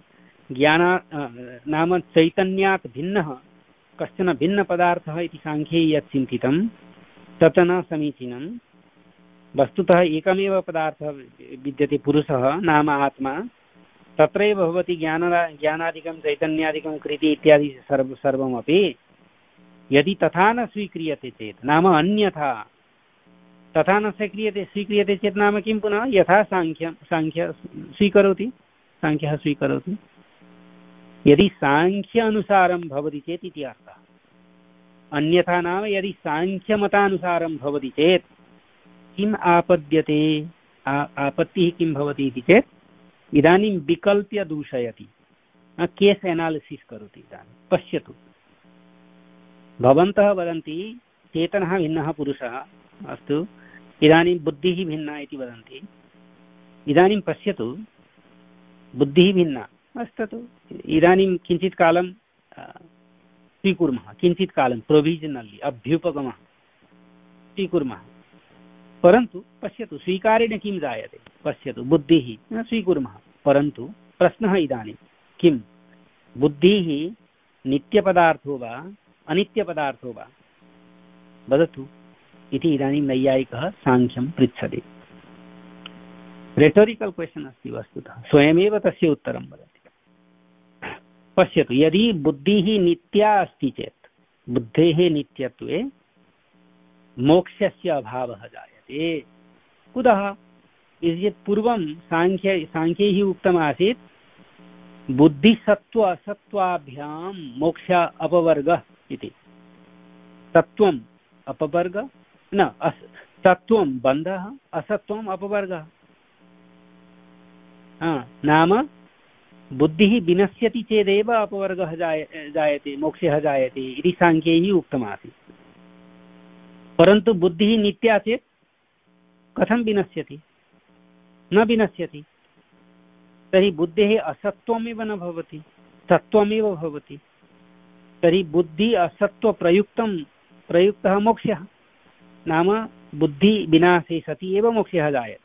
ज्ञाना नाम चैतन्यात् भिन्नः कश्चन भिन्नपदार्थः इति साङ्ख्ये यत् चिन्तितं तत् न समीचीनं। वस्तुतः एकमेव पदार्थः विद्यते, पुरुषः नाम आत्मा। तत्रैव भवति ज्ञान ज्ञानादिकं चैतन्यादिकं कृति इत्यादि सर्व सर्वमपि यदि तथा न स्वीक्रियते चेत्, नाम अन्यथा तथा न स्वीक्रियते स्वीक्रियते चेत् नाम किं पुनः यथा साङ्ख्यं साङ्ख्य स्वीकरोति साङ्ख्यः स्वीकरोति, यदि साङ्ख्य अनुसारं भवति चेत् इति अर्थः। अन्यथा नाम यदि साङ्ख्यमतानुसारं भवति चेत् किम् आपद्यते, आपत्तिः किं भवति इति चेत् इदानीं विकल्प्य दूषयति, केस् एनालिसिस् करोति। इदानीं पश्यतु, भवन्तः वदन्ति चेतनः भिन्नः पुरुषः, अस्तु, इदानीं बुद्धिः भिन्ना इति वदन्ति। इदानीं पश्यतु, बुद्धिः भिन्ना, अस्तु, इदानीं किञ्चित् कालं स्वीकुर्मः, किञ्चित् कालं प्रोविजनल्लि अभ्युपगमः स्वीकुर्मः। परन्तु पश्यतु, स्वीकारेण किं जायते, पश्यतु, बुद्धिः स्वीकुर्मः, परन्तु प्रश्नः इदानीं किं बुद्धिः नित्यपदार्थो वा अनित्यपदार्थो वा, वदतु इति इदानीं नैयायिकः साङ्ख्यं पृच्छति। रेटोरिकल् क्वेश्चन् अस्ति वस्तुतः, स्वयमेव तस्य उत्तरं वदति। पश्यतु, यदि बुद्धिः नित्या अस्ति चेत् बुद्धेः नित्यत्वे मोक्षस्य अभावः जायते। कुतः? यत् पूर्वं साङ्ख्य साङ्ख्यैः उक्तमासीत् बुद्धिसत्त्व असत्त्वाभ्यां मोक्ष अपवर्गः इति। सत्त्वम् अपवर्ग न अस सत्त्वं बन्धः, असत्त्वम् अपवर्गः। नाम बुद्धिः विनश्यति चेदेव अपवर्गः जाय जायते मोक्षः जायते इति साङ्ख्यैः उक्तमासीत्। परन्तु बुद्धिः नित्या चेत् कथं विनश्यति? न विनश्यति। तर्हि बुद्धेः असत्त्वमेव न भवति, सत्त्वमेव भवति। तर्हि बुद्धि असत्त्वप्रयुक्तं प्रयुक्तः मोक्षः, नाम बुद्धि विनाशे सति एव मोक्षः जायते।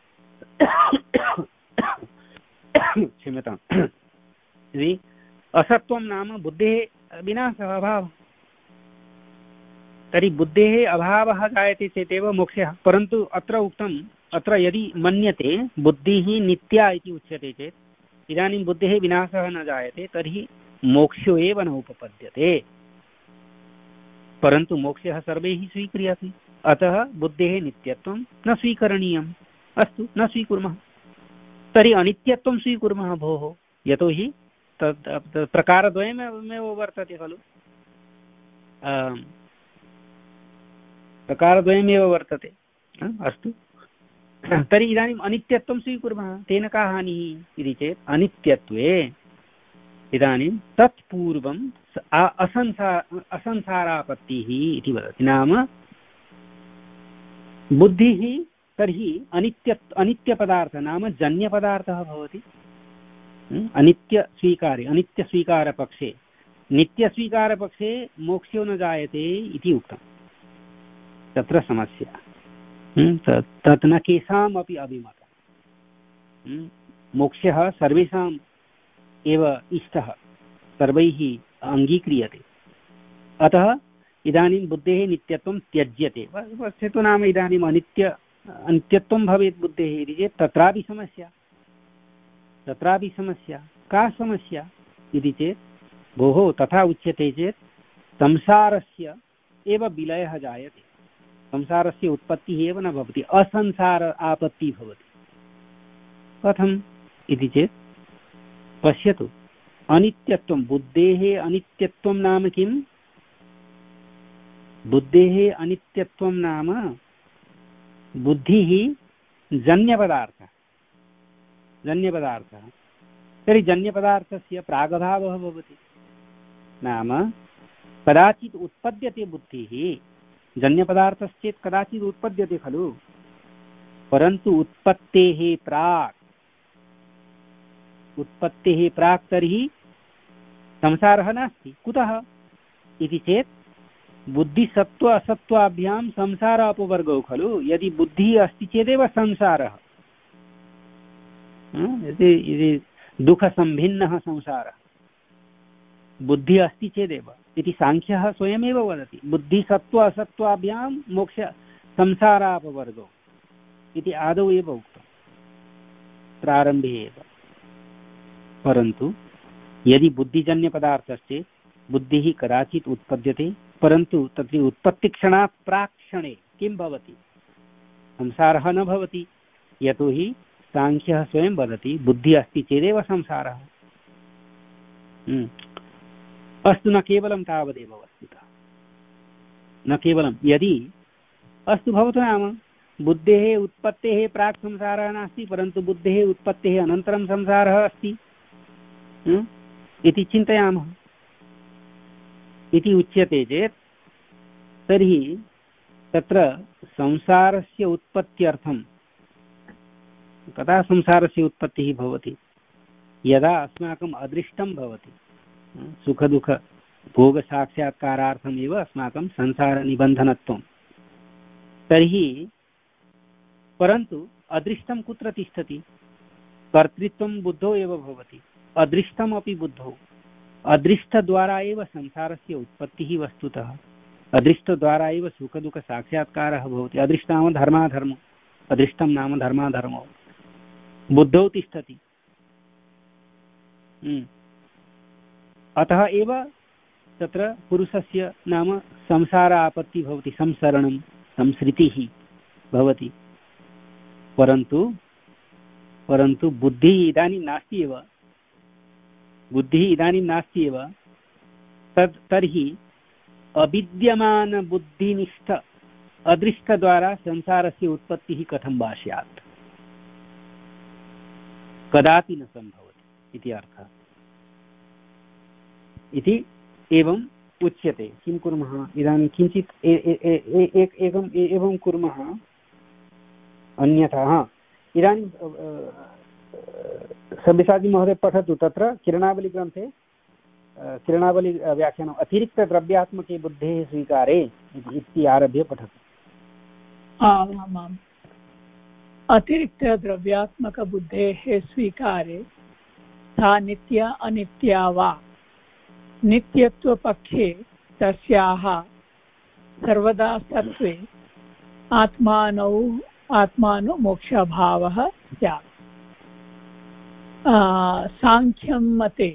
क्षम्यताम्। तर्हि असत्त्वं नाम बुद्धेः विनाशः, अभावः। तर्हि बुद्धेः अभावः जायते चेदेव मोक्षः। परन्तु अत्र उक्तम्, अत्र यदि मन्यते बुद्धिः नित्या इति उच्यते चेत् इदानीं बुद्धेः विनाशः न जायते, तर्हि मोक्षो एव न उपपद्यते। परन्तु मोक्षः सर्वैः स्वीक्रियते, अतः बुद्धेः नित्यत्वं न स्वीकरणीयम्। अस्तु, न स्वीकुर्मः। तर्हि अनित्यत्वं स्वीकुर्मः भोः, यतोहि तत् प्रकारद्वयमेव वर्तते खलु, प्रकारद्वयमेव वर्तते। अस्तु, तर्हि इदानीम् अनित्यत्वं स्वीकुर्मः, तेन का हानिः इति चेत् अनित्यत्वे इदानीं तत्पूर्वं असंसार असंसारापत्तिः इति वदति। नाम बुद्धिः तर्हि अनित्य अनित्यपदार्थः नाम जन्यपदार्थः भवति। अनित्यस्वीकारे अनित्यस्वीकारपक्षे नित्यस्वीकारपक्षे मोक्षो न जायते इति उक्तं। तत्र समस्या, तत् न केषामपि अभिमतम्। मोक्षः सर्वेषाम् एव इष्टः, सर्वैः अङ्गीक्रियते। अतः इदानीं बुद्धेः नित्यत्वं त्यज्यते। वस्तुतः नाम इदानीम् अनित्य अनित्यत्वं भवेत् बुद्धेः इति चेत् तत्रापि समस्या, तत्रापि समस्या। का समस्या इति चेत् भोः तथा उच्यते चेत् संसारस्य एव विलयः जायते, संसारस्य उत्पत्तिः एव न भवति, असंसार आपत्तिः भवति। कथम् इति चेत् पश्यतु, अनित्यत्वं बुद्धेः अनित्यत्वं नाम किम्? बुद्धेः अनित्यत्वं नाम बुद्धिः जन्यपदार्थः, जन्यपदार्थः। तर्हि जन्यपदार्थस्य प्रागभावः भवति, नाम कदाचित् उत्पद्यते बुद्धिः, जन्यपदार्थश्चेत् कदाचित् उत्पद्यते खलु, परन्तु उत्पत्तेः प्राक् उत्पत्तेः प्राक् तर्हि संसारः नास्ति। कुतः इति चेत् बुद्धिसत्त्व असत्त्वाभ्यां संसार अपवर्गौ खलु। यदि बुद्धिः अस्ति चेदेव संसारः। यदि दुःखसम्भिन्नः संसारः। बुद्धिः अस्ति चेदेव इति साङ्ख्यः स्वयमेव वदति, बुद्धिसत्त्व असत्त्वाभ्यां मोक्ष संसारापवर्गो इति आदौ एव उक्तं प्रारम्भे एव। परन्तु यदि बुद्धिजन्यपदार्थश्चेत् बुद्धिः कदाचित् उत्पद्यते, परन्तु तत्र उत्पत्तिक्षणात् प्राक्क्षणे किं भवति, संसारः न भवति। यतोहि साङ्ख्यः स्वयं वदति बुद्धिः अस्ति चेदेव संसारः। अस्तु, न केवलं तावदेव वस्तुतः, न केवलं यदि अस्तु भवतु नाम बुद्धेः उत्पत्तेः प्राक् संसारः नास्ति, परन्तु बुद्धेः उत्पत्तेः अनन्तरं संसारः अस्ति इति चिन्तयामः इति उच्यते चेत्, तर्हि तत्र संसारस्य उत्पत्त्यर्थं कदा संसारस्य उत्पत्तिः भवति, यदा अस्माकम् अदृष्टं भवति। सुखदुःख भोगसाक्षात्कारार्थमेव अस्माकं संसारनिबन्धनत्वं। तर्हि परन्तु अदृष्टं कुत्र तिष्ठति, कर्तृत्वं बुद्धौ एव भवति, अदृष्टमपि बुद्धौ। अदृष्टद्वारा एव संसारस्य उत्पत्तिः वस्तुतः, अदृष्टद्वारा एव सुखदुःखसाक्षात्कारः भवति। अदृष्टं नाम धर्माधर्मो, अदृष्टं नाम धर्माधर्मो बुद्धौ तिष्ठति। अतः एव तत्र पुरुषस्य नाम संसार आपत्ति भवति, संसरणं संसृतिः भवति। परन्तु परन्तु बुद्धिः इदानीं नास्ति एव, बुद्धिः इदानीं नास्ति एव। तत् तर्हि अविद्यमानबुद्धिनिष्ठ अदृष्टद्वारा संसारस्य उत्पत्तिः कथं वा स्यात्, कदापि न सम्भवति इति अर्थः। इति एवम् उच्यते। किं कुर्मः इदानीं, किञ्चित् एकम् एवं कुर्मः। अन्यथा इदानीं सब्यसाची महोदय पठतु तत्र किरणावलीग्रन्थे किरणावली व्याख्यानम् अतिरिक्तद्रव्यात्मके बुद्धेः स्वीकारे इति आरभ्य पठतु। आमाम्। अतिरिक्तद्रव्यात्मकबुद्धेः स्वीकारे सा नित्या अनित्या वा, नित्यत्वपक्षे तस्याः सर्वदा सत्त्वे आत्मानौ आत्मानो मोक्षभावः स्यात्। सांख्यं मते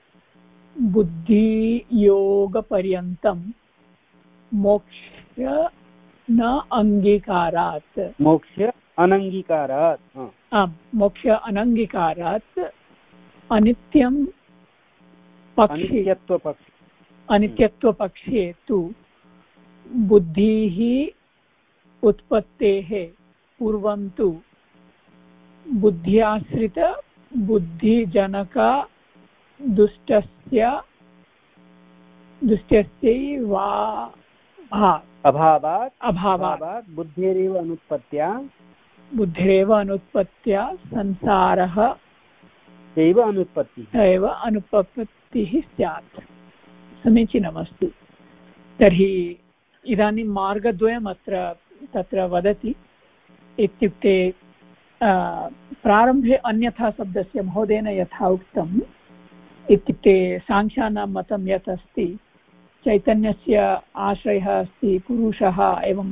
बुद्धियोगपर्यन्तं मोक्ष न अङ्गीकारात् मोक्ष अनङ्गीकारात् आम् मोक्ष अनङ्गीकारात् अनित्यं पक्षे अनित्यत्वपक्षे तु बुद्धिः उत्पत्तेः पूर्वं तु बुद्ध्याश्रित बुद्धिजनक दुष्टस्य दुष्टस्यैवा अभावात् अभावात् बुद्धेरेव अनुत्पत्त्या बुद्धेरेव अनुत्पत्त्या संसारः एव अनुत्पत्तिः एव अनुपत्तिः स्यात्। समीचीनमस्ति। तर्हि इदानीं मार्गद्वयम् अत्र तत्र वदति। इत्युक्ते प्रारम्भे अन्यथा शब्दस्य महोदयेन यथा उक्तम्, इत्युक्ते साङ्ख्यानां मतं यत् अस्ति, चैतन्यस्य आश्रयः अस्ति पुरुषः, एवं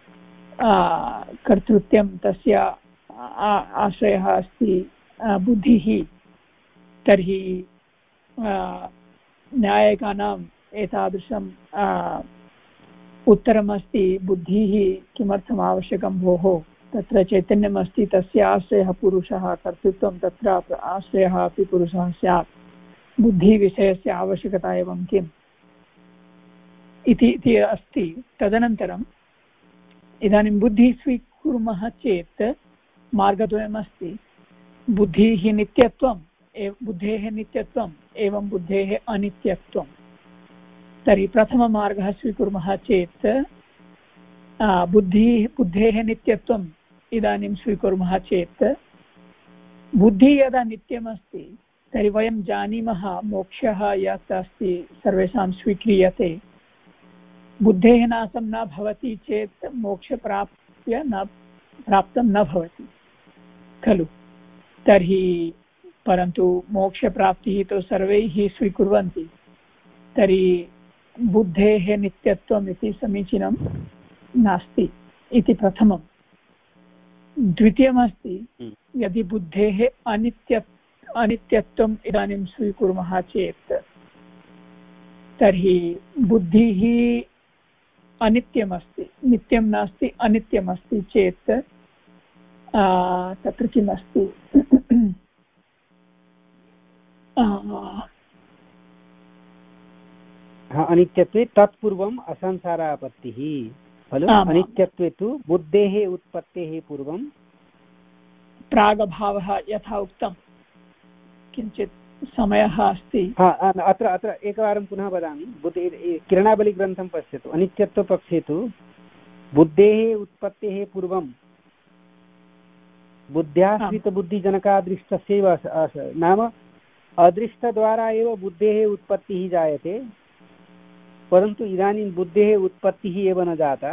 कर्तृत्वं तस्य आश्रयः अस्ति बुद्धिः। तर्हि न्यायिकानाम् एतादृशं उत्तरमस्ति, बुद्धिः किमर्थम् आवश्यकं भोः, तत्र चैतन्यमस्ति, तस्य आश्रयः पुरुषः, कर्तृत्वं तत्र आश्रयः अपि पुरुषः स्यात्, बुद्धिविषयस्य आवश्यकता एवं किम् इति अस्ति। तदनन्तरम् इदानीं बुद्धिः स्वीकुर्मः चेत् मार्गद्वयमस्ति। बुद्धिः नित्यत्वं बुद्धेः नित्यत्वम् एवं बुद्धेः अनित्यत्वं। तर्हि प्रथममार्गः स्वीकुर्मः चेत् बुद्धिः बुद्धेः नित्यत्वम् इदानीं स्वीकुर्मः चेत्, बुद्धिः यदा नित्यमस्ति तर्हि वयं जानीमः मोक्षः यत् अस्ति सर्वेषां स्वीक्रियते। बुद्धेः नाशं न भवति चेत् मोक्षप्राप्य न प्राप्तं न भवति खलु। तर्हि परन्तु मोक्षप्राप्तिः तु सर्वैः स्वीकुर्वन्ति, तर्हि बुद्धेः नित्यत्वम् इति समीचीनं नास्ति इति प्रथमं। द्वितीयमस्ति, यदि बुद्धेः अनित्य अनित्यत्वम् इदानीं स्वीकुर्मः चेत् तर्हि बुद्धिः अनित्यमस्ति, नित्यं नास्ति, अनित्यमस्ति चेत् तत्र किमस्ति, अनित्यत्वे तत्पूर्वम् असंसारापत्तिः खलु। अनित्यत्वे तु बुद्धेः उत्पत्तेः पूर्वं प्रागभावः यथा उक्तं। किञ्चित् समयः अस्ति, अत्र अत्र एकवारं पुनः वदामि। बुद्धे किरणावलीग्रन्थं पश्यतु। अनित्यत्वपक्षे तु बुद्धेः उत्पत्तेः पूर्वं बुद्ध्याश्रितबुद्धिजनकादृष्टस्यैव नाम अदृष्टद्वारा एव बुद्धेः उत्पत्तिः जायते, परन्तु इदानीं बुद्धेः उत्पत्तिः एव न जाता,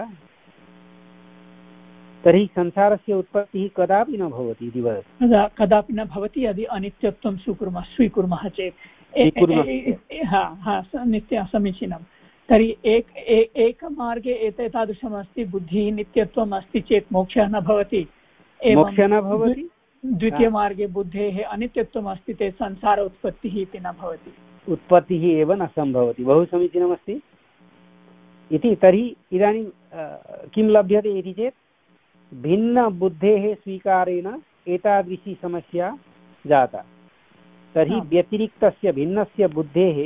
तर्हि संसारस्य उत्पत्तिः कदापि न भवति इति वदति। कदापि न भवति यदि अनित्यत्वं स्वीकुर्मः स्वीकुर्मः चेत्। नित्य समीचीनं। तर्हि एक एकमार्गे एतादृशमस्ति, बुद्धिः नित्यत्वम् अस्ति चेत् मोक्षः न भवति। मोक्षः न भवति। द्वितीयमार्गे बुद्धेः अनित्यत्वम् अस्ति चेत् संसार उत्पत्तिः इति न भवति, उत्पत्तिः एव न सम्भवति। बहु समीचीनमस्ति इति। तर्हि इदानीं किं लभ्यते इति चेत् भिन्नबुद्धेः स्वीकारेण एतादृशी समस्या जाता। तर्हि व्यतिरिक्तस्य भिन्नस्य बुद्धेः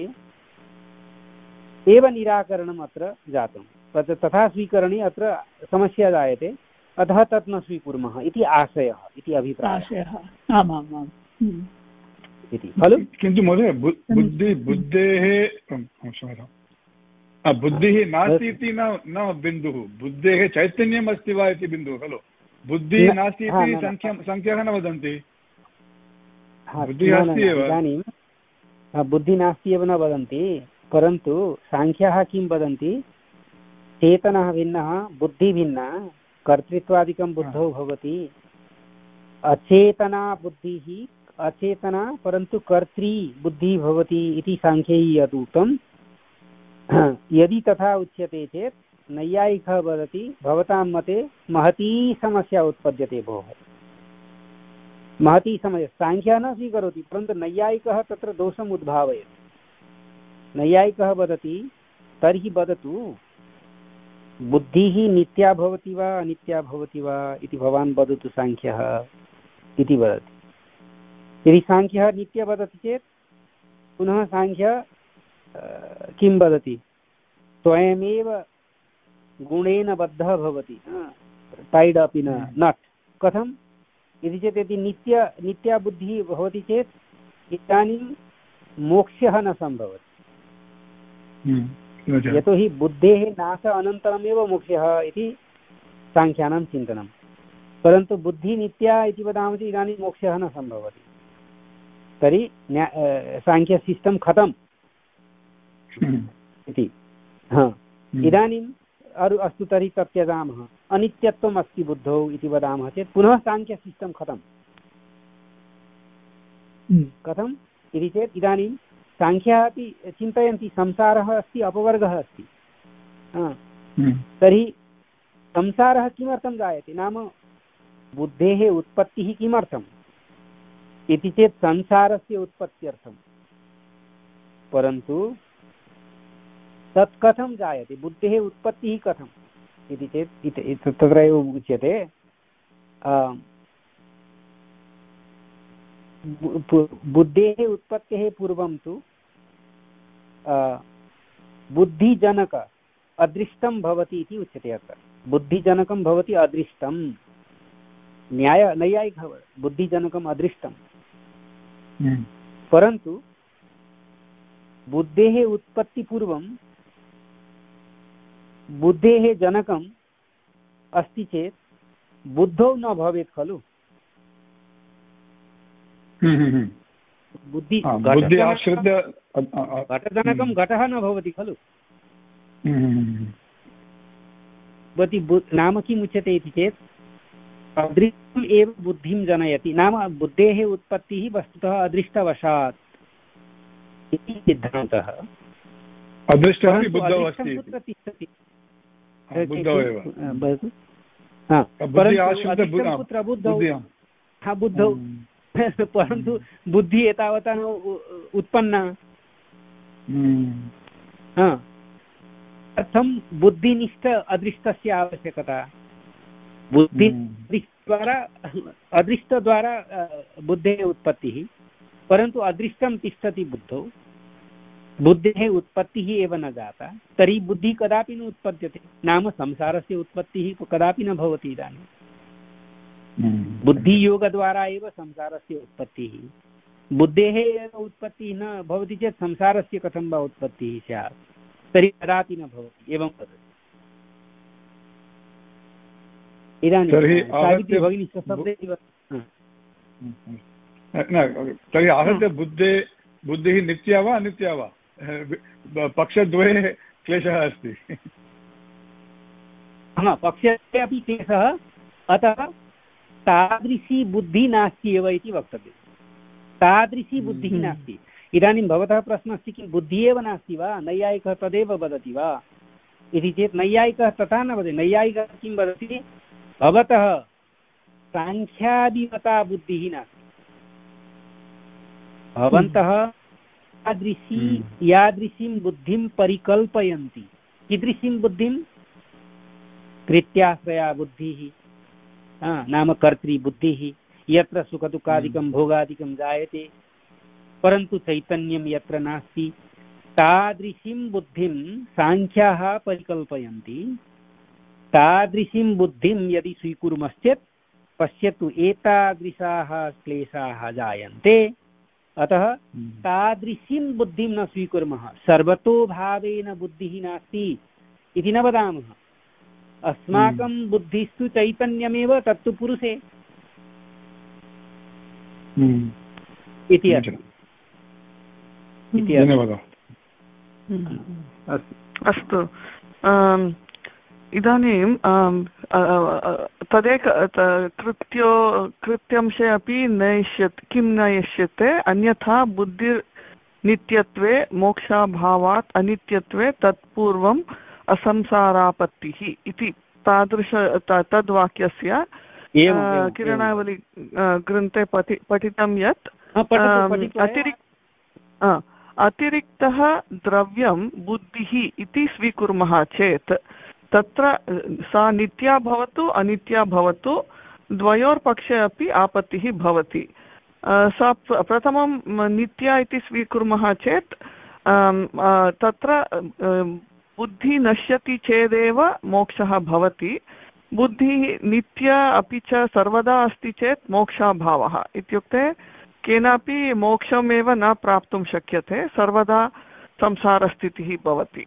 एव निराकरणम् अत्र जातं। तथा स्वीकरणे अत्र समस्या जायते, अतः तत् न स्वीकुर्मः इति आशयः, इति अभिप्रायः इति खलु। किन्तु महोदय बुद्धि बुद्धेः बुद्धिः नास्ति इति न न बिन्दुः, बुद्धेः चैतन्यम् अस्ति वा इति बिन्दुः खलु। बुद्धिः नास्ति इति संख्या संख्याः न वदन्ति, बुद्धिः अस्ति एव। इदानीं बुद्धिः नास्ति एव न वदन्ति, परन्तु साङ्ख्याः किं वदन्ति, चेतनः भिन्नः, बुद्धिः भिन्ना, कर्तृत्वादिकं बुद्धौ भवति। अचेतना बुद्धिः अचेतना परन्तु कर्त्री बुद्धिः भवति इति साङ्ख्यैः यद् उक्तं, यदि तथा उच्यते चेत् नैयायिकः वदति भवतां मते महती समस्या उत्पद्यते भोः। महती समस्या साङ्ख्यः न स्वीकरोति, परन्तु नैयायिकः तत्र दोषम् उद्भावयति। नैयायिकः वदति तर्हि वदतु बुद्धिः नित्या भवति वा अनित्या भवति वा इति भवान् वदतु साङ्ख्यः इति वदति। यदि साङ्ख्यः नित्य वदति चेत् पुनः साङ्ख्यः किं वदति, स्वयमेव गुणेन बद्धः भवति, tied up in a knot. कथम् इति चेत् यदि नित्य नित्या बुद्धिः भवति चेत् इदानीं मोक्षः न सम्भवति, यतोहि बुद्धेः नाश अनन्तरमेव मोक्षः इति साङ्ख्यानां चिन्तनं। परन्तु बुद्धिः नित्या इति वदामः चेत् इदानीं मोक्षः न सम्भवति, तर्हि साङ्ख्य सिस्टम् खतम् इति। हा इदानीम् अस्तु, तर्हि तत् त्यजामः। अनित्यत्वम् अस्ति बुद्धौ इति वदामः चेत् पुनः साङ्ख्य सिस्टम् खतम्। कथम् इति चेत् इदानीं साङ्ख्याः अपि चिन्तयन्ति संसारः अस्ति, अपवर्गः अस्ति। तर्हि संसारः किमर्थं जायते, नाम बुद्धेः उत्पत्तिः किमर्थम् इति चेत् संसारस्य उत्पत्त्यर्थं। परन्तु तत् कथं जायते, बुद्धेः उत्पत्तिः कथम् इति चेत् तत्र एव उच्यते बुद्धेः उत्पत्तेः पूर्वं तु बुद्धिजनक अदृष्टं भवति इति उच्यते। अत्र बुद्धिजनकं भवति अदृष्टं। न्याय नैयायिकः बुद्धिजनकम् अदृष्टं, परन्तु बुद्धेः उत्पत्तिपूर्वं बुद्धेः जनकम् अस्ति चेत् बुद्धौ न भवेत् खलु। बुद्धि घटजनकं घटः न भवति खलु। भवति नाम किम् उच्यते इति चेत् अदृष्टं अदृष्टम् एव बुद्धिं जनयति, नाम बुद्धेः उत्पत्तिः वस्तुतः अदृष्टवशात् इति सिद्धान्तः। अदृष्टः बुद्धौ अस्ति, कुत्र तिष्ठति? बुद्धौ एव, कुत्र बुद्धौ? हा, बुद्धौ। परन्तु बुद्धिः एतावता न उत्पन्ना। कथं बुद्धिनिष्ठ अदृष्टस्य आवश्यकता? बुद्धिद्वारा अदृष्टद्वारा बुद्धेः उत्पत्तिः, परन्तु अदृष्टं तिष्ठति बुद्धौ, बुद्धेः उत्पत्तिः एव न जाता, तर्हि बुद्धिः कदापि न उत्पद्यते, नाम संसारस्य उत्पत्तिः कदापि न भवति। इदानीं बुद्धियोगद्वारा एव संसारस्य उत्पत्तिः, बुद्धेः एव उत्पत्तिः न भवति चेत् संसारस्य कथं वा उत्पत्तिः स्यात्? तर्हि कदापि न भवति। एवं वदति। इदानीं सावित्री भगिनी स्वशब्दे तर्हि आहत्य बुद्धे बुद्धिः नित्या वा अनित्या वा? पक्षद्वये क्लेशः अस्ति। हा, पक्षद्वये अपि क्लेशः। अतः तादृशी बुद्धिः नास्ति एव इति वक्तव्यं। तादृशी बुद्धिः नास्ति। इदानीं भवतः प्रश्नः अस्ति किं बुद्धिः एव नास्ति वा? नैयायिकः तदेव वदति वा इति चेत् नैयायिकः तथा न वदति। नैयायिकः किं वदति? भवतः साङ्ख्यादिवता बुद्धिः नास्ति, भवन्तः यादृशी यादृशीं बुद्धिं परिकल्पयन्ति। कीदृशीं बुद्धिं? कृत्याश्रया बुद्धिः, नाम कर्तृबुद्धिः, यत्र सुखदुःखादिकं भोगादिकं जायते परन्तु चैतन्यं यत्र नास्ति, तादृशीं बुद्धिं साङ्ख्याः परिकल्पयन्ति। तादृशीं बुद्धिं यदि स्वीकुर्मश्चेत् पश्यतु एतादृशाः क्लेशाः जायन्ते। अतः तादृशीं बुद्धिं न स्वीकुर्मः। सर्वतोभावेन बुद्धिः नास्ति इति न वदामः। अस्माकं बुद्धिस्तु चैतन्यमेव, तत्तु पुरुषे इति अस्ति। धन्यवादः। अस्तु, इदानीं तदेक कृत्यो कृत्यंशे अपि नैष्यते, किं नैष्यते? अन्यथा बुद्धिर्नित्यत्वे मोक्षाभावात् अनित्यत्वे तत्पूर्वम् असंसारापत्तिः इति तादृश तद्वाक्यस्य किरणावली ग्रन्थे पठि पठितं यत् अतिरिक्त अतिरिक्तः द्रव्यं बुद्धिः इति स्वीकुर्मः चेत् तत्र सा नित्या भवतु अनित्या भवतु, द्वयोर्पक्षे अपि आपत्तिः भवति। सा प्रथमं नित्या इति स्वीकुर्मः चेत् तत्र बुद्धिः नश्यति चेदेव मोक्षः भवति। बुद्धिः नित्या अपि च सर्वदा अस्ति चेत् मोक्षाभावः, इत्युक्ते केनापि मोक्षमेव न प्राप्तुं शक्यते, सर्वदा संसारस्थितिः भवति।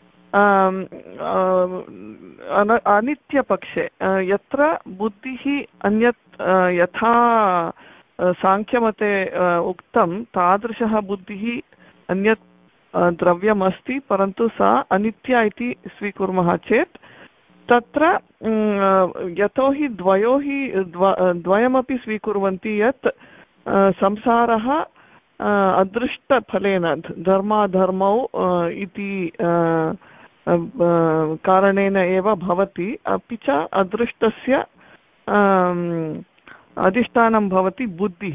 अनित्यपक्षे यत्र बुद्धिः अन्यत् यथा साङ्ख्यमते उक्तं तादृशः बुद्धिः अन्यत् द्रव्यमस्ति, परन्तु सा अनित्या इति स्वीकुर्मः चेत् तत्र यतोहि द्वयोः द्वयमपि स्वीकुर्वन्ति यत् संसारः अदृष्टफलेन धर्माधर्मौ इति कारणेन एव भवति, अपि च अदृष्टस्य अधिष्ठानं भवति बुद्धिः।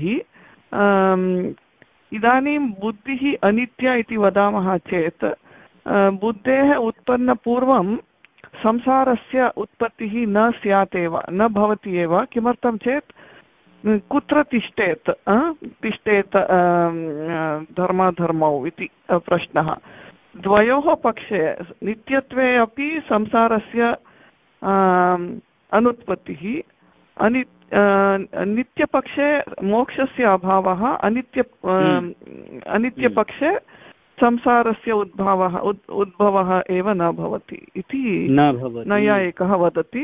इदानीं बुद्धिः अनित्या इति वदामः चेत् बुद्धेः उत्पन्नपूर्वं संसारस्य उत्पत्तिः न स्यात् एव, न भवति एव। किमर्थं चेत् कुत्र तिष्ठेत् तिष्ठेत् धर्माधर्मौ इति प्रश्नः। द्वयोः पक्षे नित्यत्वे अपि संसारस्य अनुत्पत्तिः, अनि नित्यपक्षे मोक्षस्य अभावः, अनित्य अनित्यपक्षे संसारस्य उद्भवः उद्भवः एव न भवति इति नैयायिकः वदति।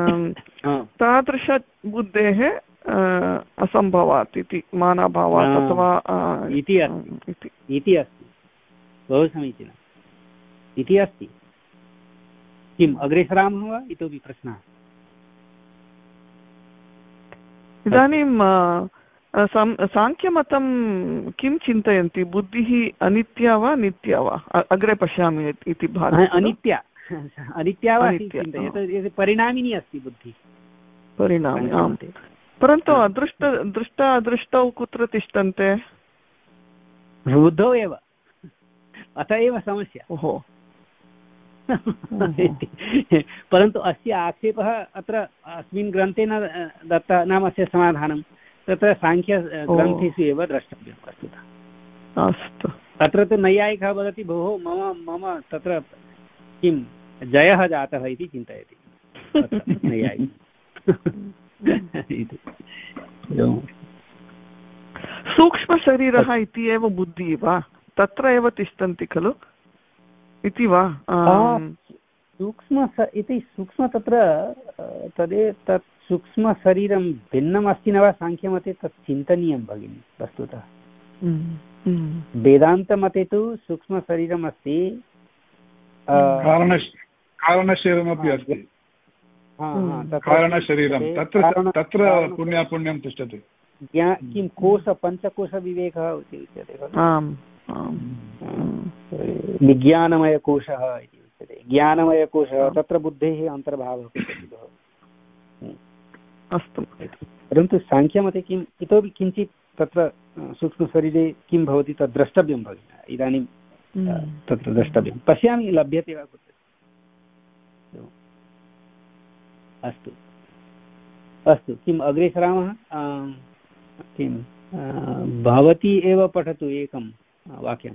तादृशबुद्धेः असम्भवात् इति, मानाभावात् अथवा इति अस्ति। बहु समीचीनम् इति अस्ति। किम् अग्रे सरामः वा? इतोपि प्रश्नः? इदानीं साङ्ख्यमतं किं चिन्तयन्ति? बुद्धिः अनित्या वा नित्या वा? अग्रे पश्यामि इति भाति। अनित्या अनित्या वा चिन्तयति, परिणामिनी अस्ति बुद्धिः, परिणामी। आम्, परन्तु अदृष्ट दृष्ट अदृष्टौ कुत्र तिष्ठन्ते? बुद्धौ एव, अत एव समस्या। ओहो। परन्तु अस्य आक्षेपः अत्र अस्मिन् ग्रन्थे न दत्तः, नाम अस्य समाधानं तत्र साङ्ख्यग्रन्थेषु एव द्रष्टव्यं वस्तुतः। अस्तु, अत्र तु नैयायिकः वदति भोः मम मम तत्र किं जयः जातः इति चिन्तयति नैयायिकः। सूक्ष्मशरीरः इति एव बुद्धिः वा? तत्र एव तिष्ठन्ति खलु इति वा? सूक्ष्म इति सूक्ष्म तत्र तदे तत् सूक्ष्मशरीरं भिन्नम् अस्ति न वा? साङ्ख्यमते तत् चिन्तनीयं भगिनि वस्तुतः। वेदान्तमते तु सूक्ष्मशरीरम् अस्ति, कारणशरीरमपि अस्ति, कारणशरीरं तत्र तत्र पुण्यापुण्यं तिष्ठति। किं कोश पञ्चकोशविवेकः इति उच्यते खलु, विज्ञानमयकोशः इति उच्यते। ज्ञानमयकोशः तत्र बुद्धेः अन्तर्भावः भवति। अस्तु, परन्तु साङ्ख्यमते किम् इतोपि किञ्चित् तत्र सूक्ष्मशरीरे किं भवति तद् द्रष्टव्यं भगिनि। इदानीं तत्र द्रष्टव्यं, पश्यामि लभ्यते वा कुत्र। अस्तु अस्तु, किम् अग्रे सरामः? किं भवती एव पठतु एकं वाक्यम्।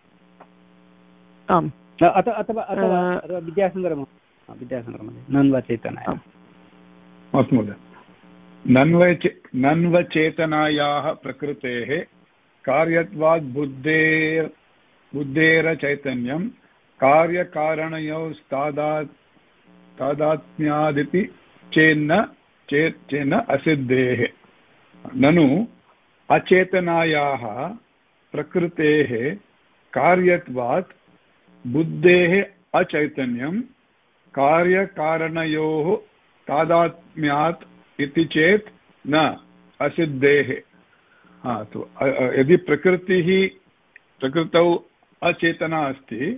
आम्, अथवा अथवा अथवा विद्यासङ्गरमहोदय विद्यासङ्गरमहोदय नन्वचेतनायाः। अस्तु महोदय। नन्वचे नन्वचेतनायाः प्रकृतेः कार्यत्वात् बुद्धेर् बुद्धेरचैतन्यं कार्यकारणयोः तादात् तादात्म्यादिति चेन्न चेत् चेन्न असिद्धेः। ननु अचेतनायाः प्रकृतेः कार्यत्वात् बुद्धेः अचैतन्यं कार्यकारणयोः तादात्म्यात् इति चेत् न असिद्धेः। हाँ, तो यदि प्रकृतिः प्रकृतौ अचेतना अस्ति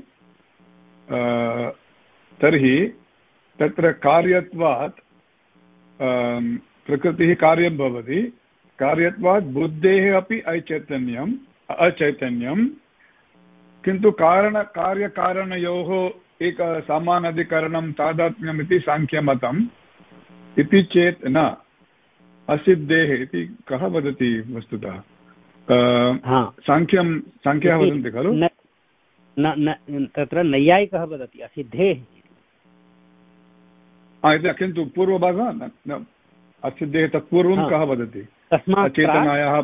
तर्हि तत्र कार्यत्वात् प्रकृतिः कार्यं भवति, कार्यत्वात् बुद्धेः अपि अचैतन्यम् अचैतन्यं, किन्तु कारण कार्यकारणयोः एक सामानाधिकरणं तादात्म्यम् इति साङ्ख्यमतम् इति चेत् न असिद्धेः इति कः वदति वस्तुतः? साङ्ख्यं साङ्ख्याः वदन्ति खलु? तत्र नैयायिकः वदति असिद्धेः, किन्तु पूर्वभागः असिद्धेः तत्पूर्वं कः वदति? अचेतनायाः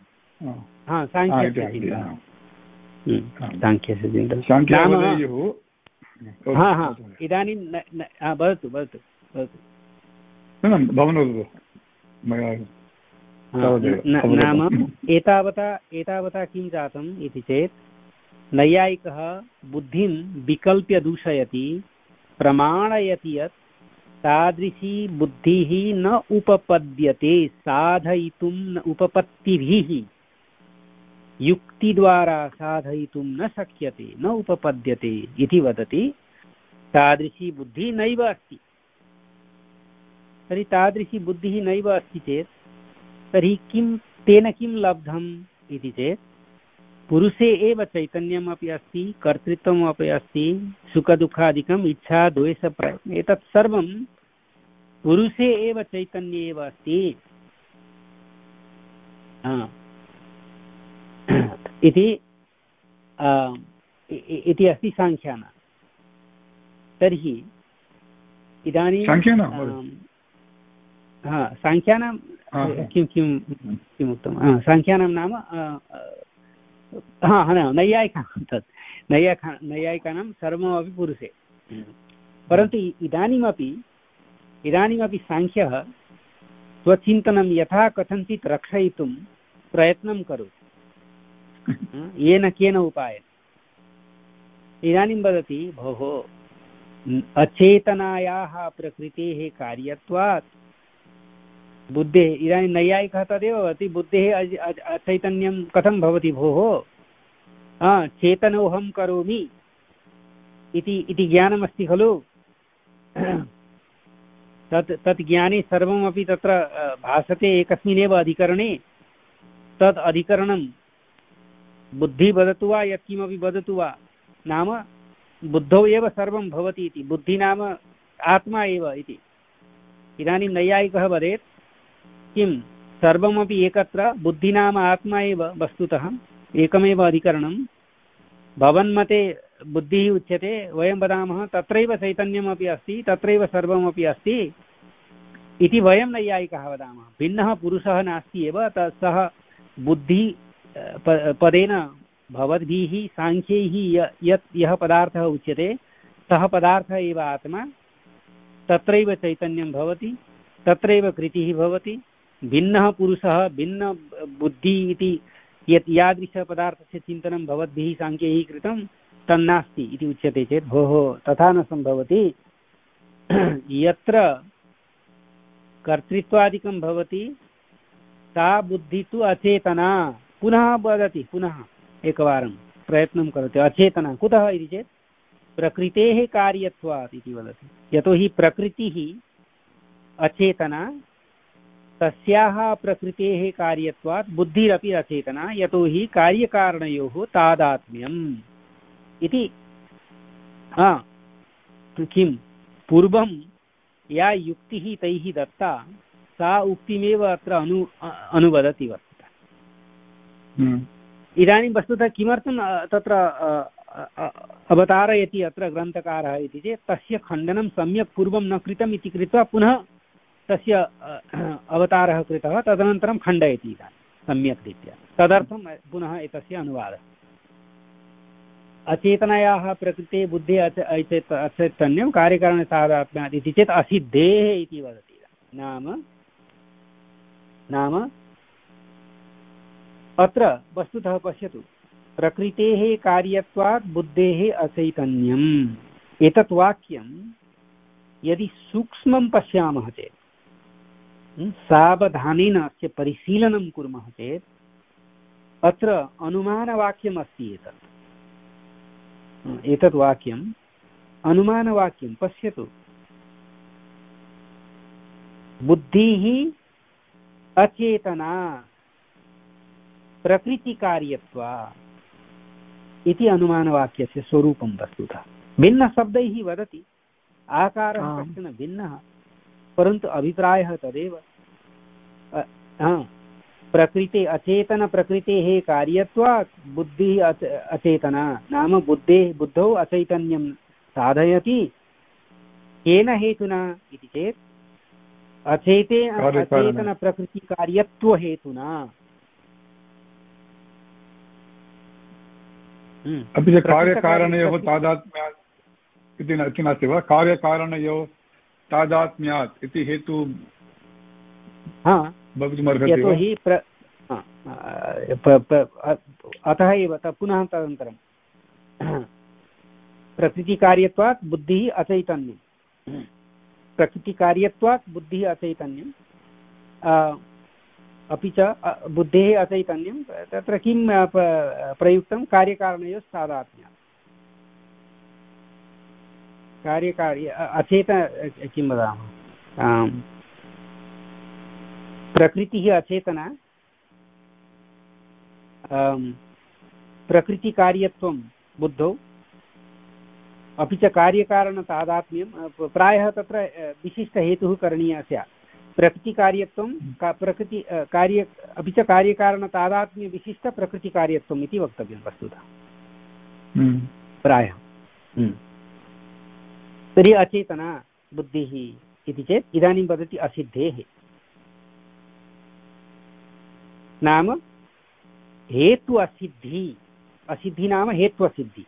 इदानीं वदतु वदतु वदतु भवान् वदतु। नाम एतावता एतावता किं जातम् इति चेत् नैयायिकः बुद्धिं विकल्प्य दूषयति, प्रमाणयति यत् तादृशी बुद्धिः न उपपद्यते, साधयितुं न उपपत्तिभिः युक्तिद्वारा साधयितुं न शक्यते, न उपपद्यते इति वदति। तादृशी बुद्धिः नैव अस्ति। तर्हि तादृशी बुद्धिः नैव अस्ति चेत् तर्हि किं तेन किं लब्धम् इति चेत् पुरुषे एव चैतन्यमपि अस्ति, कर्तृत्वमपि अस्ति, सुखदुःखादिकम् इच्छा द्वेषप्रयत्नम् एतत् सर्वं पुरुषे एव चैतन्ये एव अस्ति इति इति अस्ति साङ्ख्यानां। तर्हि इदानीं हा साङ्ख्यानां किं किं किम् उक्तं साङ्ख्यानां नाम हा न नैयायिकानां तत् नैयायिका नैयायिकानां सर्वमपि पुरुषे, परन्तु इदानीमपि इदानीमपि साङ्ख्यः स्वचिन्तनं यथा कथञ्चित् रक्षयितुं प्रयत्नं करोति येन केन उपायेन। इदानीं वदति भोः अचेतनायाः प्रकृतेः कार्यत्वात् बुद्धेः इदानीं नैयायिकः तदेव भवति, बुद्धेः अचैतन्यं कथं भवति भोः, चेतनोऽहं करोमि इति इति ज्ञानमस्ति खलु। तत् तत् ज्ञाने सर्वमपि तत्र भासते एकस्मिन्नेव अधिकरणे। तद् अधिकरणं बुद्धिः वदतु वा यत्किमपि वदतु वा, नाम बुद्धौ एव सर्वं भवति इति। बुद्धिः नाम आत्मा एव इति। इदानीं नैयायिकः वदेत् किं सर्वमपि एकत्र बुद्धिः नाम आत्मा एव वस्तुतः एकमेव अधिकरणं। भवन्मते बुद्धिः उच्यते, वयं वदामः तत्रैव चैतन्यमपि अस्ति, तत्रैव सर्वमपि अस्ति इति वयं नैयायिकाः वदामः। भिन्नः पुरुषः नास्ति एव, सः बुद्धि पदेन भवद्भिः साङ्ख्यैः यत् यः पदार्थः उच्यते सः पदार्थः एव आत्मा, तत्रैव चैतन्यं भवति, तत्रैव कृतिः भवति। भिन्नः पुरुषः भिन्न बुद्धिः इति यत् यादृशपदार्थस्य चिन्तनं भवद्भिः साङ्ख्यैः कृतं तन्नास्ति इति उच्यते चेत् भोः तथा न सम्भवति। यत्र कर्तृत्वादिकं भवति सा बुद्धिः तु अचेतना। पुनः वदति, पुनः एकवारं प्रयत्नं करोति, अचेतना कुतः इति चेत् प्रकृतेः कार्यत्वात् इति वदति। यतोहि प्रकृतिः अचेतना, तस्याः प्रकृतेः कार्यत्वात् बुद्धिरपि अचेतना, यतोहि कार्यकारणयोः तादात्म्यम् इति। हा किं पूर्वं या युक्तिः तैः दत्ता सा उक्तिमेव अत्र अनु अनुवदति वस्तुतः। इदानीं वस्तुतः किमर्थं तत्र अवतारयति अत्र ग्रन्थकारः इति चेत् तस्य खण्डनं सम्यक् पूर्वं न कृतम् इति कृत्वा पुनः तस्य अवतारः कृतः, तदनन्तरं खण्डयति इदानीं सम्यक् रीत्या। तदर्थं पुनः एतस्य अनुवादः। अचेतनायाः प्रकृते बुद्धेः अचेत अचैतन्यं कार्यकारणसाधात्म्यात् इति चेत् असिद्धेः इति वदति। नाम नाम अत्र वस्तुतः पश्यतु, प्रकृतेः कार्यत्वात् बुद्धेः अचैतन्यम्। एतत् वाक्यं यदि सूक्ष्मं पश्यामः चेत्, सावधानेन अस्य परिशीलनं कुर्मः चेत् अत्र अनुमानवाक्यमस्ति। एतत् एतत् वाक्यम् अनुमानवाक्यं। पश्यतु, बुद्धिः अचेतना प्रकृतिकार्यत्वा इति अनुमानवाक्यस्य स्वरूपं वस्तुतः। भिन्नशब्दैः वदति, आकारः कश्चन भिन्नः, परन्तु अभिप्रायः तदेव। प्रकृते अचेतन प्रकृतेः कार्यत्वात् बुद्धिः अचेतना, नाम बुद्धेः बुद्धौ अचैतन्यं साधयति। केन हेतुना इति चेत् अचेते अचेतन प्रकृतिकार्यत्व हेतुना। अपि च कार्यकारणयोः तादात्म्यात् इति नास्ति वा? कार्यकारणयोः तादात्म्यात् इति हेतु भवितुमर्हति। यतोहि अतः एव पुनः तदनन्तरं प्रकृतिकार्यत्वात् बुद्धिः अचैतन्यं, प्रकृतिकार्यत्वात् बुद्धिः अचैतन्यं, अपि च बुद्धेः अचैतन्यं। तत्र किं प्रयुक्तं? कार्यकारणयोः तादात्म्यात्। कार्यकार्य अचेत किं वदामः, प्रकृतिः अचेतना, प्रकृतिकार्यत्वं बुद्धौ, अपि च कार्यकारणतादात्म्यं। प्रायः तत्र विशिष्टहेतुः करणीयः स्यात्। प्रकृतिकार्यत्वं प्रकृति कार्य अपि च कार्यकारणतादात्म्यविशिष्टप्रकृतिकार्यत्वम् इति वक्तव्यं वस्तुतः प्रायः। तर्हि अचेतना बुद्धिः इति चेत् इदानीं वदति असिद्धेः, नाम हेतु असिद्धि। असिद्धि नाम हेत्वसिद्धि।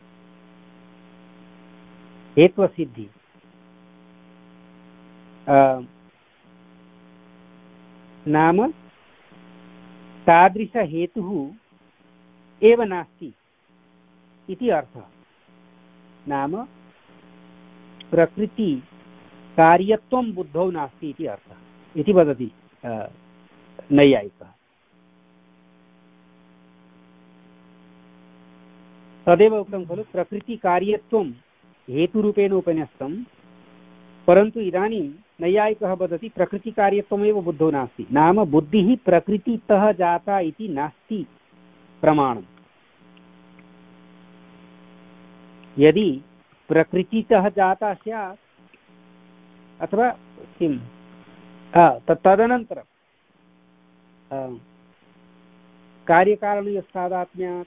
हेत्वसिद्धि नाम तादृशहेतुः एव नास्ति इति अर्थः। नाम प्रकृति कार्यत्वं बुद्धौ नास्ति इति अर्थः इति वदति नैयायिकः। तदेव उक्तं खलु प्रकृतिकार्यत्वं हेतुरूपेण उपन्यस्तं, परन्तु इदानीं नैयायिकः वदति प्रकृतिकार्यत्वमेव बुद्धौ नास्ति, नाम बुद्धिः प्रकृतितः जाता इति नास्ति प्रमाणम्। यदि प्रकृतितः जाता स्यात् अथवा किं तदनन्तरं कार्यकारणयोस्तादात्म्यात्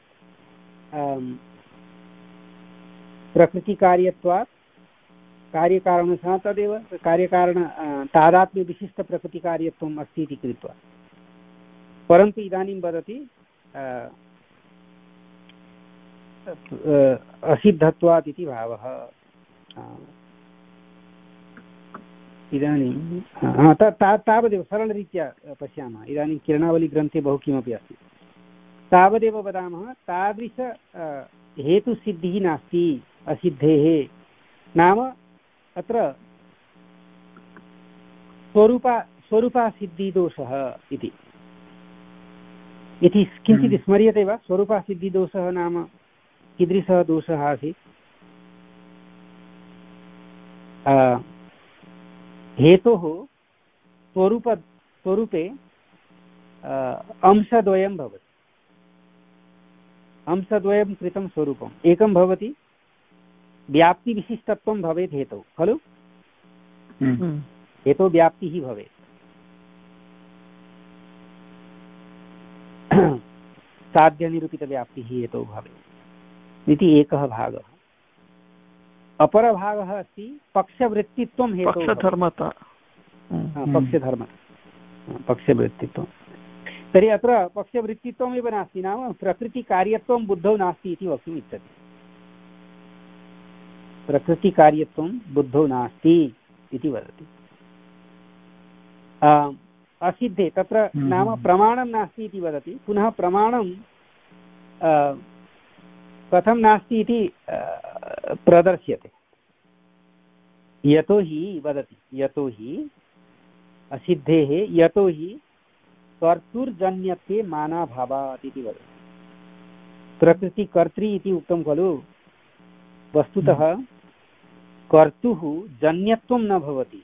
प्रकृतिकार्यत्वात् कार्यकारणतः तदेव कार्यकारण तादात्म्यविशिष्टप्रकृतिकार्यत्वम् अस्ति इति कृत्वा, परन्तु इदानीं वदति असिद्धत्वात् इति भावः। इदानीं तावदेव सरलरीत्या पश्यामः। इदानीं किरणावलीग्रन्थे बहु किमपि अस्ति, तावदेव वदामः तादृश हेतुसिद्धिः नास्ति असिद्धेः, नाम अत्र स्वरूपा स्वरूपासिद्धिदोषः इति इति किञ्चित् स्मर्यते वा? स्वरूपासिद्धिदोषः नाम कीदृशः दोषः आसीत्? हेतोः स्वरूप स्वरूपे अंशद्वयं भवति, अंशद्वयं कृतं स्वरूपम्। एकं भवति व्याप्तिविशिष्टत्वं भवेत् हेतौ खलु, हेतौ व्याप्तिः भवेत्, साध्यनिरूपितव्याप्तिः हेतौ भवेत् इति एकः भागः। अपरभागः अस्ति पक्षवृत्तित्वं हेतौ, पक्षधर्मता, पक्षधर्म पक्षवृत्तित्वं। तर्हि अत्र पक्षवृत्तित्वमेव नास्ति, नाम प्रकृतिकार्यत्वं बुद्धौ नास्ति इति वक्तुम् इच्छति। प्रकृतिकार्यत्वं बुद्धौ नास्ति इति वदति। असिद्धे तत्र नाम प्रमाणं नास्ति इति वदति। पुनः प्रमाणं कथं नास्ति इति प्रदर्श्यते। यतोहि वदति यतोहि असिद्धेः यतोहि कर्तुर्जन्यत्वे मानाभावात् इति वदति। प्रकृतिकर्त्री इति उक्तं खलु, वस्तुतः कर्तुः जन्यत्वं न भवति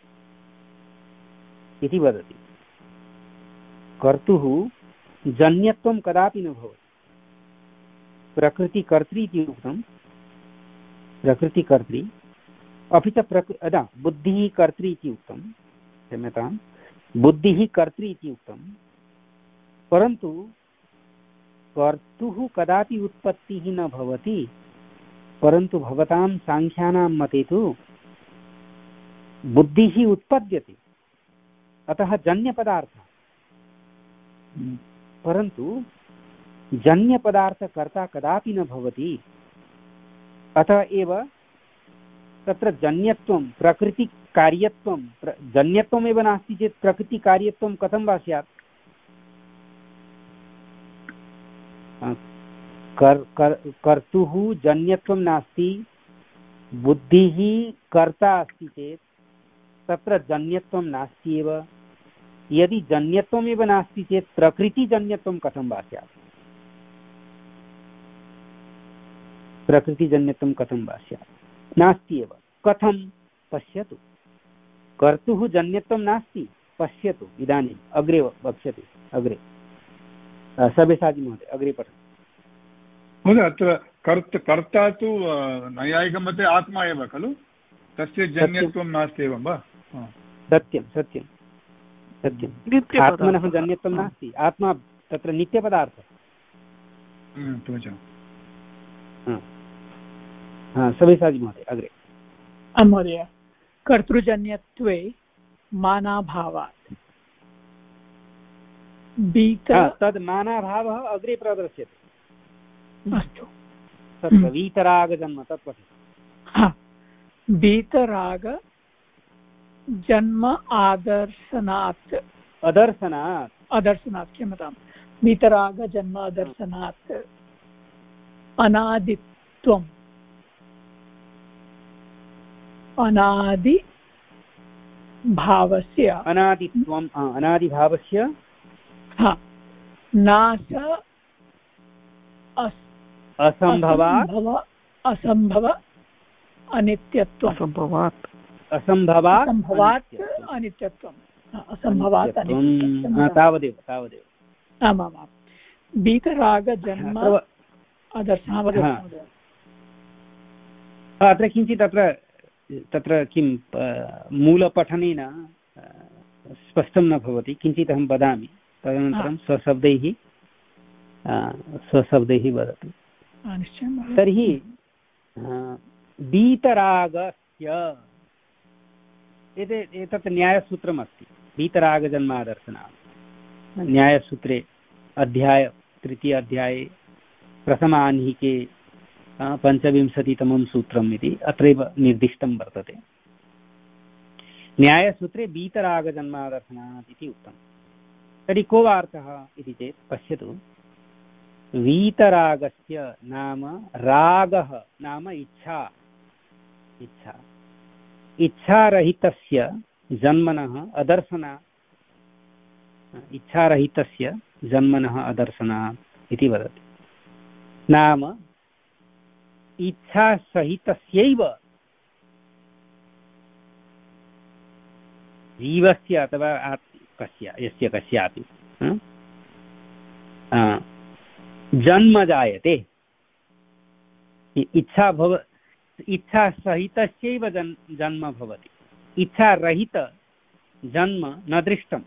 इति वदति। कर्तुः जन्यत्वं कदापि न भवति। प्रकृतिकर्त्री इति उक्तं, प्रकृतिकर्त्री, अपि च प्रकृ बुद्धिः कर्त्री इति उक्तं, क्षम्यतां, बुद्धिः कर्त्री इति उक्तं, परन्तु कर्तुः कदापि उत्पत्तिः न भवति। परन्तु भवतां साङ्ख्यानां मते तु बुद्धिः उत्पद्यते, अतः जन्यपदार्थः, परन्तु जन्यपदार्थकर्ता कदापि न भवति। अतः एव तत्र जन्यत्वं प्रकृतिकार्यत्वं जन्यत्वमेव नास्ति चेत् प्रकृतिकार्यत्वं कथं वा स्यात्? कर् कर् कर्तुः जन्यत्वं नास्ति, बुद्धिः कर्ता अस्ति चेत् तत्र जन्यत्वं नास्ति एव। यदि जन्यत्वमेव नास्ति चेत् प्रकृतिजन्यत्वं कथं वा स्यात्? प्रकृतिजन्यत्वं कथं वा स्यात्? नास्ति एव। कथं? पश्यतु, कर्तुः जन्यत्वं नास्ति, पश्यतु इदानीम् अग्रे वक्ष्यते। अग्रे सब्यसाची महोदय अग्रे पठतु। महोदय अत्र कर्त कर्ता तु नैयायिकमते आत्मा एव खलु, तस्य जन्यत्वं नास्ति एवं वा? सत्यं सत्यं सत्यम्। आत्मनः जन्यत्वं नास्ति, आत्मा तत्र नित्यपदार्थः। सब्यसाची महोदय अग्रे। महोदय, कर्तृजन्यत्वे मानाभावात् तद् मानाभावः अग्रे प्रदर्श्यते। अस्तु, तत्र वीतरागजन्म तत् पठतु। वीतराग जन्म आदर्शनात् अदर्शनात् अदर्शनात् क्षम्यतां वीतराग जन्म अदर्शनात् अनादित्वम् अनादि भावस्य अनादित्वम् अनादिभावस्य हा नाश असम्भवात् असम्भव अनित्यत्वम् असम्भवात् असम्भवात् असम्भवात् अनित्यत्वम् असम्भवात् अनित्यत्वं तावदेव तावदेव आमामां वीतरागजन्म आदर्शः वदतु। अत्र किञ्चित् तत्र तत्र किं मूलपठनेन स्पष्टं न भवति, किञ्चित् अहं वदामि, तदनन्तरं स्वशब्दैः स्वशब्दैः वदतु। तर्हि वीतरागस्य एतत् एतत् न्यायसूत्रमस्ति, वीतरागजन्मादर्शनात् न्यायसूत्रे अध्याय तृतीय अध्याये प्रथमाह्निके पञ्चविंशतितमं सूत्रम् इति अत्रैव निर्दिष्टं वर्तते। न्यायसूत्रे वीतरागजन्मादर्शनात् इति उक्तं। तर्हि को वार्तः इति चेत् पश्यतु, वीतरागस्य नाम रागः नाम इच्छा इच्छा इच्छारहितस्य जन्मनः अदर्शना इच्छारहितस्य जन्मनः अदर्शनात् इति वदति। नाम इच्छासहितस्यैव जीवस्य अथवा कस्य यस्य कस्यापि जन्म जायते। इच्छा भव इच्छासहितस्यैव जन् जन्म भवति, इच्छारहित जन्म न दृष्टम्।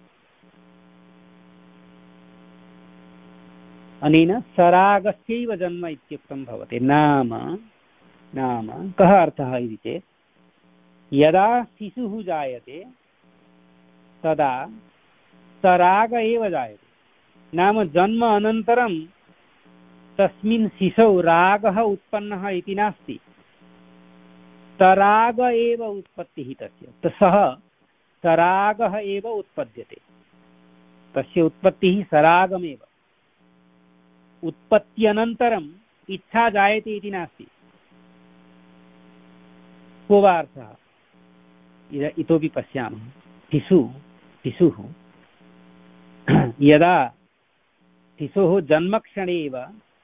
अनेन सरागस्यैव जन्म इत्युक्तं भवति। नाम नाम कः अर्थः इति चेत्, यदा शिशुः जायते तदा सराग एव जायते। नाम जन्म अनन्तरं तस्मिन् शिशौ रागः उत्पन्नः इति नास्ति, सराग एव उत्पत्तिः तस्य। सः सरागः एव उत्पद्यते, तस्य उत्पत्तिः सरागमेव। उत्पत्त्यनन्तरम् इच्छा जायते इति नास्ति। को वा अर्थः इतोपि पश्यामः। शिशु शिशुः यदा शिशोः जन्मक्षणे एव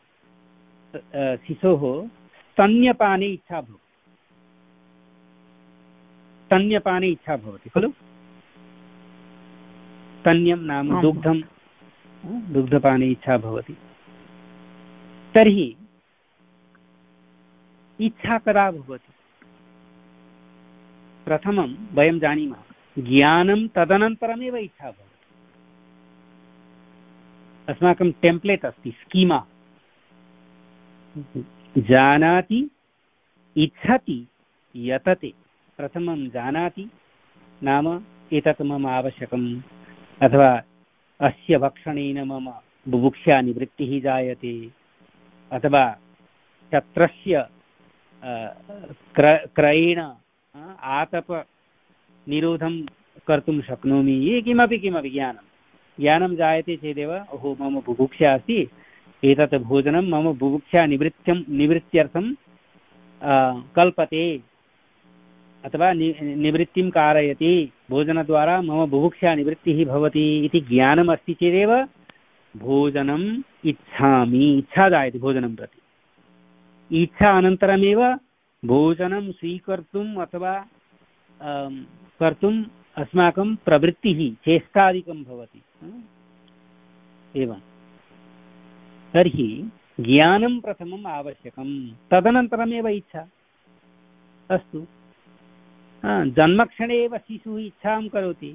शिशोः स्तन्यपाने इच्छा भवति स्तन्यपाने इच्छा भवति खलु। स्तन्यं नाम दुग्धं, दुग्धपाने इच्छा भवति। तर्हि इच्छा कदा भवति? प्रथमं वयं जानीमः, ज्ञानं तदनन्तरमेव इच्छा भवति। अस्माकं टेम्प्लेट् अस्ति, स्कीमा। जानाति, इच्छति, यतते। प्रथमं जानाति नाम एतत् मम आवश्यकम्, अथवा अस्य भक्षणेन मम बुभुक्षा निवृत्तिः जायते, अथवा छत्रस्य क्र क्रयेण आतपनिरोधं कर्तुं शक्नोमि। ये किमपि किमपि ज्ञानं ज्ञानं जायते चेदेव ओहो मम बुभुक्षा अस्ति, एतत् भोजनं मम बुभुक्षा निवृत्त्यं निवृत्त्यर्थं कल्पते अथवा नि निवृत्तिं कारयति, भोजनद्वारा मम बुभुक्षा निवृत्तिः भवति इति ज्ञानम् अस्ति चेदेव भोजनम् इच्छामि, इच्छा जायते भोजनं प्रति। इच्छा अनन्तरमेव भोजनं स्वीकर्तुम् अथवा कर्तुम् अस्माकं प्रवृत्तिः चेष्टादिकं भवति। एवं तर्हि ज्ञानं प्रथमम् आवश्यकं, तदनन्तरमेव इच्छा। अस्तु, जन्मक्षणे एव शिशुः इच्छां करोति,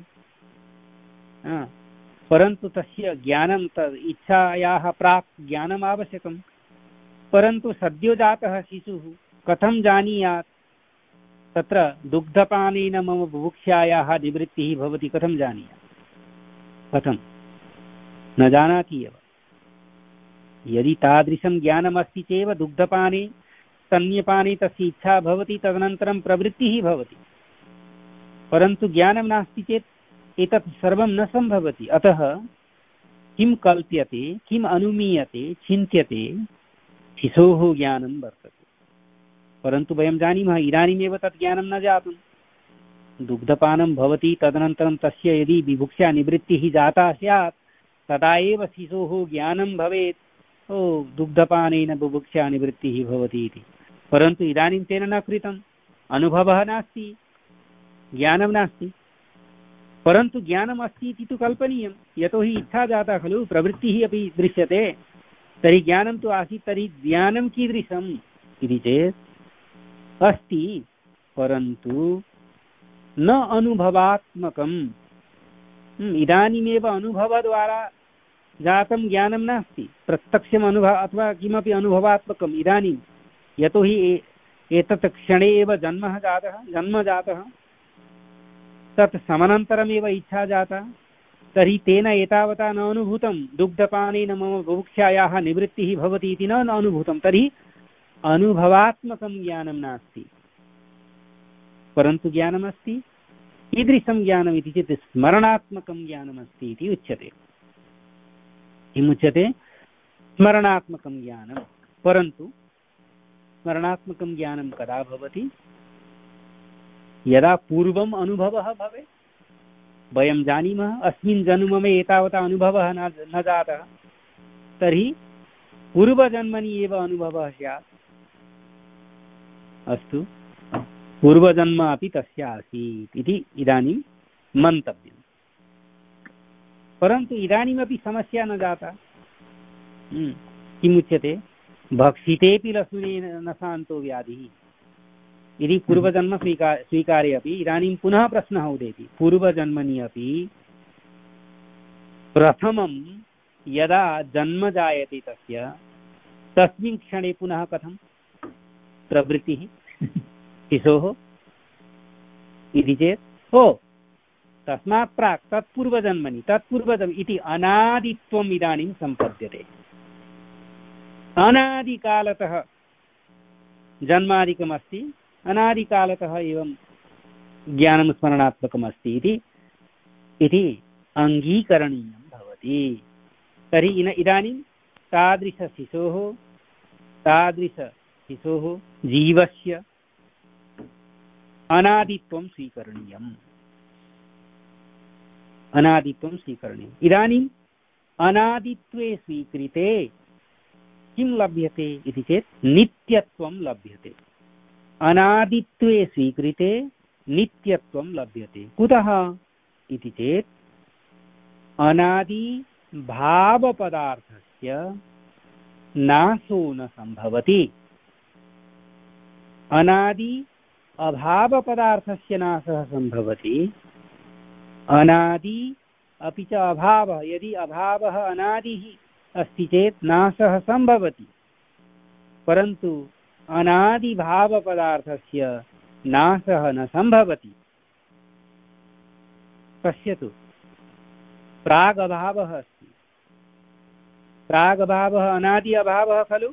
परन्तु तस्य ज्ञानं तद् इच्छायाः प्राक् ज्ञानम् आवश्यकं। परन्तु सद्योजातः शिशुः कथं जानीयात् तत्र दुग्धपानेन मम बुभुक्षायाः निवृत्तिः भवति? कथं जानीयात्? कथं? न जानाति एव। यदि तादृशं ज्ञानमस्ति चेव दुग्धपाने स्तन्यपाने तस्य इच्छा भवति, तदनन्तरं प्रवृत्तिः भवति। परन्तु ज्ञानं नास्ति चेत् एतत् सर्वं न सम्भवति। अतः किं कल्प्यते, किम् अनुमीयते, चिन्त्यते, शिशोः ज्ञानं वर्तते। परन्तु वयं जानीमः इदानीमेव तत् ज्ञानं न जातं। दुग्धपानं भवति तदनन्तरं तस्य यदि विभुक्षा निवृत्तिः जाता स्यात् तदा एव शिशोः ज्ञानं भवेत्, ओ दुग्धपानेन बुभुक्षा निवृत्तिः भवति इति। परन्तु इदानीं तेन न कृतम्, अनुभवः नास्ति, ज्ञानं नास्ति। परन्तु ज्ञानम् अस्ति इति तु कल्पनीयं, यतोहि इच्छा जाता खलु, प्रवृत्तिः अपि दृश्यते, तर्हि ज्ञानं तु आसीत्। तर्हि ज्ञानं कीदृशम् इति चेत् अस्ति, परन्तु न अनुभवात्मकम्। इदानीमेव अनुभवद्वारा जातं ज्ञानं नास्ति, प्रत्यक्षम् अनुभव अथवा किमपि अनुभवात्मकम् इदानीं, यतोहि एतत् क्षणे एव जन्म जातः जन्म जातः तत् समनन्तरमेव इच्छा जाता, तर्हि तेन एतावता न अनुभूतं दुग्धपानेन मम बुभुक्षायाः निवृत्तिः भवति इति न अनुभूतं। तर्हि अनुभवात्मकं ज्ञानं नास्ति, परन्तु ज्ञानमस्ति। कीदृशं ज्ञानम् इति चेत् स्मरणात्मकं ज्ञानमस्ति इति उच्यते। किमुच्यते? स्मरणात्मकं ज्ञानं। परन्तु स्मरणात्मकं ज्ञानं कदा भवति? यदा पूर्वम् अनुभवः भवेत्। वयं जानीमः अस्मिन् जन्ममे एतावता अनुभवः न न जातः, तर्हि पूर्वजन्मनि एव अनुभवः स्यात्। अस्तु, पूर्वजन्म अपि तस्य आसीत् इति इदानीं मन्तव्यम्। परन्तु इदानीमपि समस्या न जाता। किमुच्यते? भक्षितेऽपि लसुनेन न शान्तो व्याधिः यदि पूर्वजन्म स्वीकार स्वीकार्य अपि इदानीं पुनः प्रश्नः उदेति, पूर्वजन्मनि अपि प्रथमं यदा जन्म जायते तस्य तस्मिन् क्षणे पुनः कथं प्रवृत्तिः शिशोः इति चेत् हो तस्मात् प्राक् तत्पूर्वजन्मनि तत्पूर्वजन्म इति अनादित्वम् इदानीं सम्पद्यते। अनादिकालतः जन्मादिकमस्ति, अनादिकालतः एवं ज्ञानं स्मरणात्मकमस्ति इति इति अङ्गीकरणीयं भवति। तर्हि इदानीं तादृशशिशोः तादृशशिशोः जीवस्य अनादित्वं स्वीकरणीयम् अनादित्वं स्वीकरणीयम्। इदानीम् अनादित्वे स्वीकृते किं लभ्यते इति चेत् नित्यत्वं लभ्यते। अनादित्वे स्वीकृते नित्यत्वं लभ्यते। कुतः इति चेत् अनादि भावपदार्थस्य नाशो न सम्भवति। अनादि अभावपदार्थस्य नाशः सम्भवति। अनादि अपि च अभावः, यदि अभावः अनादिः अस्ति चेत् नाशः सम्भवति, परन्तु अनादिभावपदार्थस्य नाशः न सम्भवति। पश्यतु, प्रागभावः अस्ति, प्रागभावः अनादि अभावः खलु।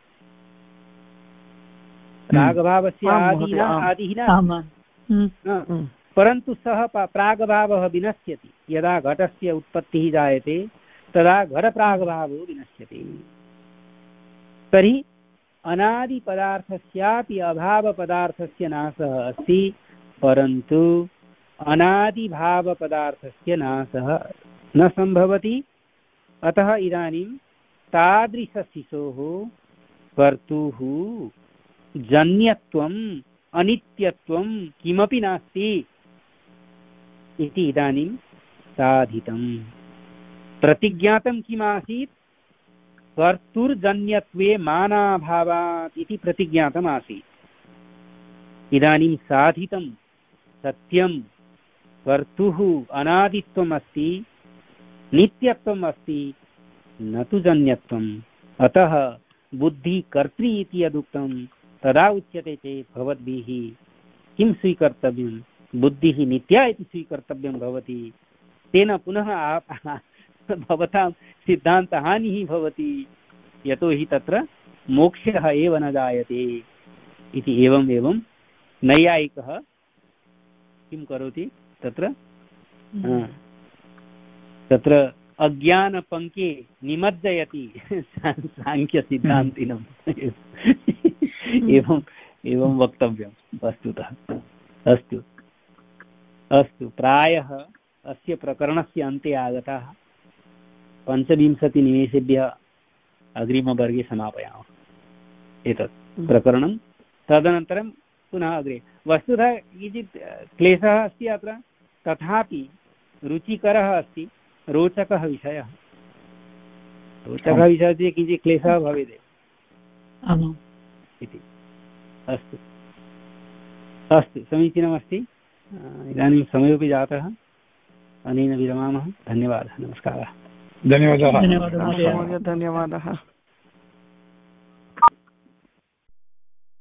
प्रागभावस्य आदिः आदिः न, परन्तु सः प्रागभावः विनश्यति। यदा घटस्य उत्पत्तिः जायते तदा घटप्रागभावो विनश्यति। तर्हि अनादिपदार्थस्यापि अभावपदार्थस्य नाशः अस्ति, परन्तु अनादिभावपदार्थस्य नाशः न सम्भवति। अतः इदानीं तादृशशिशोः कर्तुः जन्यत्वम् अनित्यत्वं किमपि नास्ति इति इदानीं साधितम्। प्रतिज्ञातं किमासीत्? कर्तुर्जन्यत्वे मानाभावात् इति प्रतिज्ञातम् आसीत्। इदानीं साधितं सत्यं। कर्तुः अनादित्वम् अस्ति, नित्यत्वम् अस्ति, न तु जन्यत्वम्। अतः बुद्धिकर्त्री इति यदुक्तं तदा उच्यते चेत् भवद्भिः किं स्वीकर्तव्यं? बुद्धिः नित्या इति स्वीकर्तव्यं भवति। तेन पुनः भवतां सिद्धान्तहानिः भवति, यतोहि तत्र मोक्षः एव न जायते इति। एवम् एवं नैयायिकः किं करोति तत्र तत्र अज्ञानपङ्के निमज्जयति साङ्ख्यसिद्धान्तिनम्। एवम् एवं वक्तव्यं वस्तुतः। अस्तु, अस्तु, प्रायः अस्य प्रकरणस्य अन्ते आगताः। पञ्चविंशतिनिमेषेभ्यः अग्रिमवर्गे समापयामः एतत् प्रकरणं। तदनन्तरं पुनः अग्रे। वस्तुतः किञ्चित् क्लेशः अस्ति अत्र, तथापि रुचिकरः अस्ति, रोचकः विषयः। रोचकः विषयः चेत् किञ्चित् क्लेशः भवेदेव आमाम् इति। अस्तु अस्तु, समीचीनमस्ति। इदानीं समयोपि जातः, अनेन विरमामः। धन्यवादः, नमस्कारः। धन्यवादः धन्यवादः महोदय। धन्यवादः।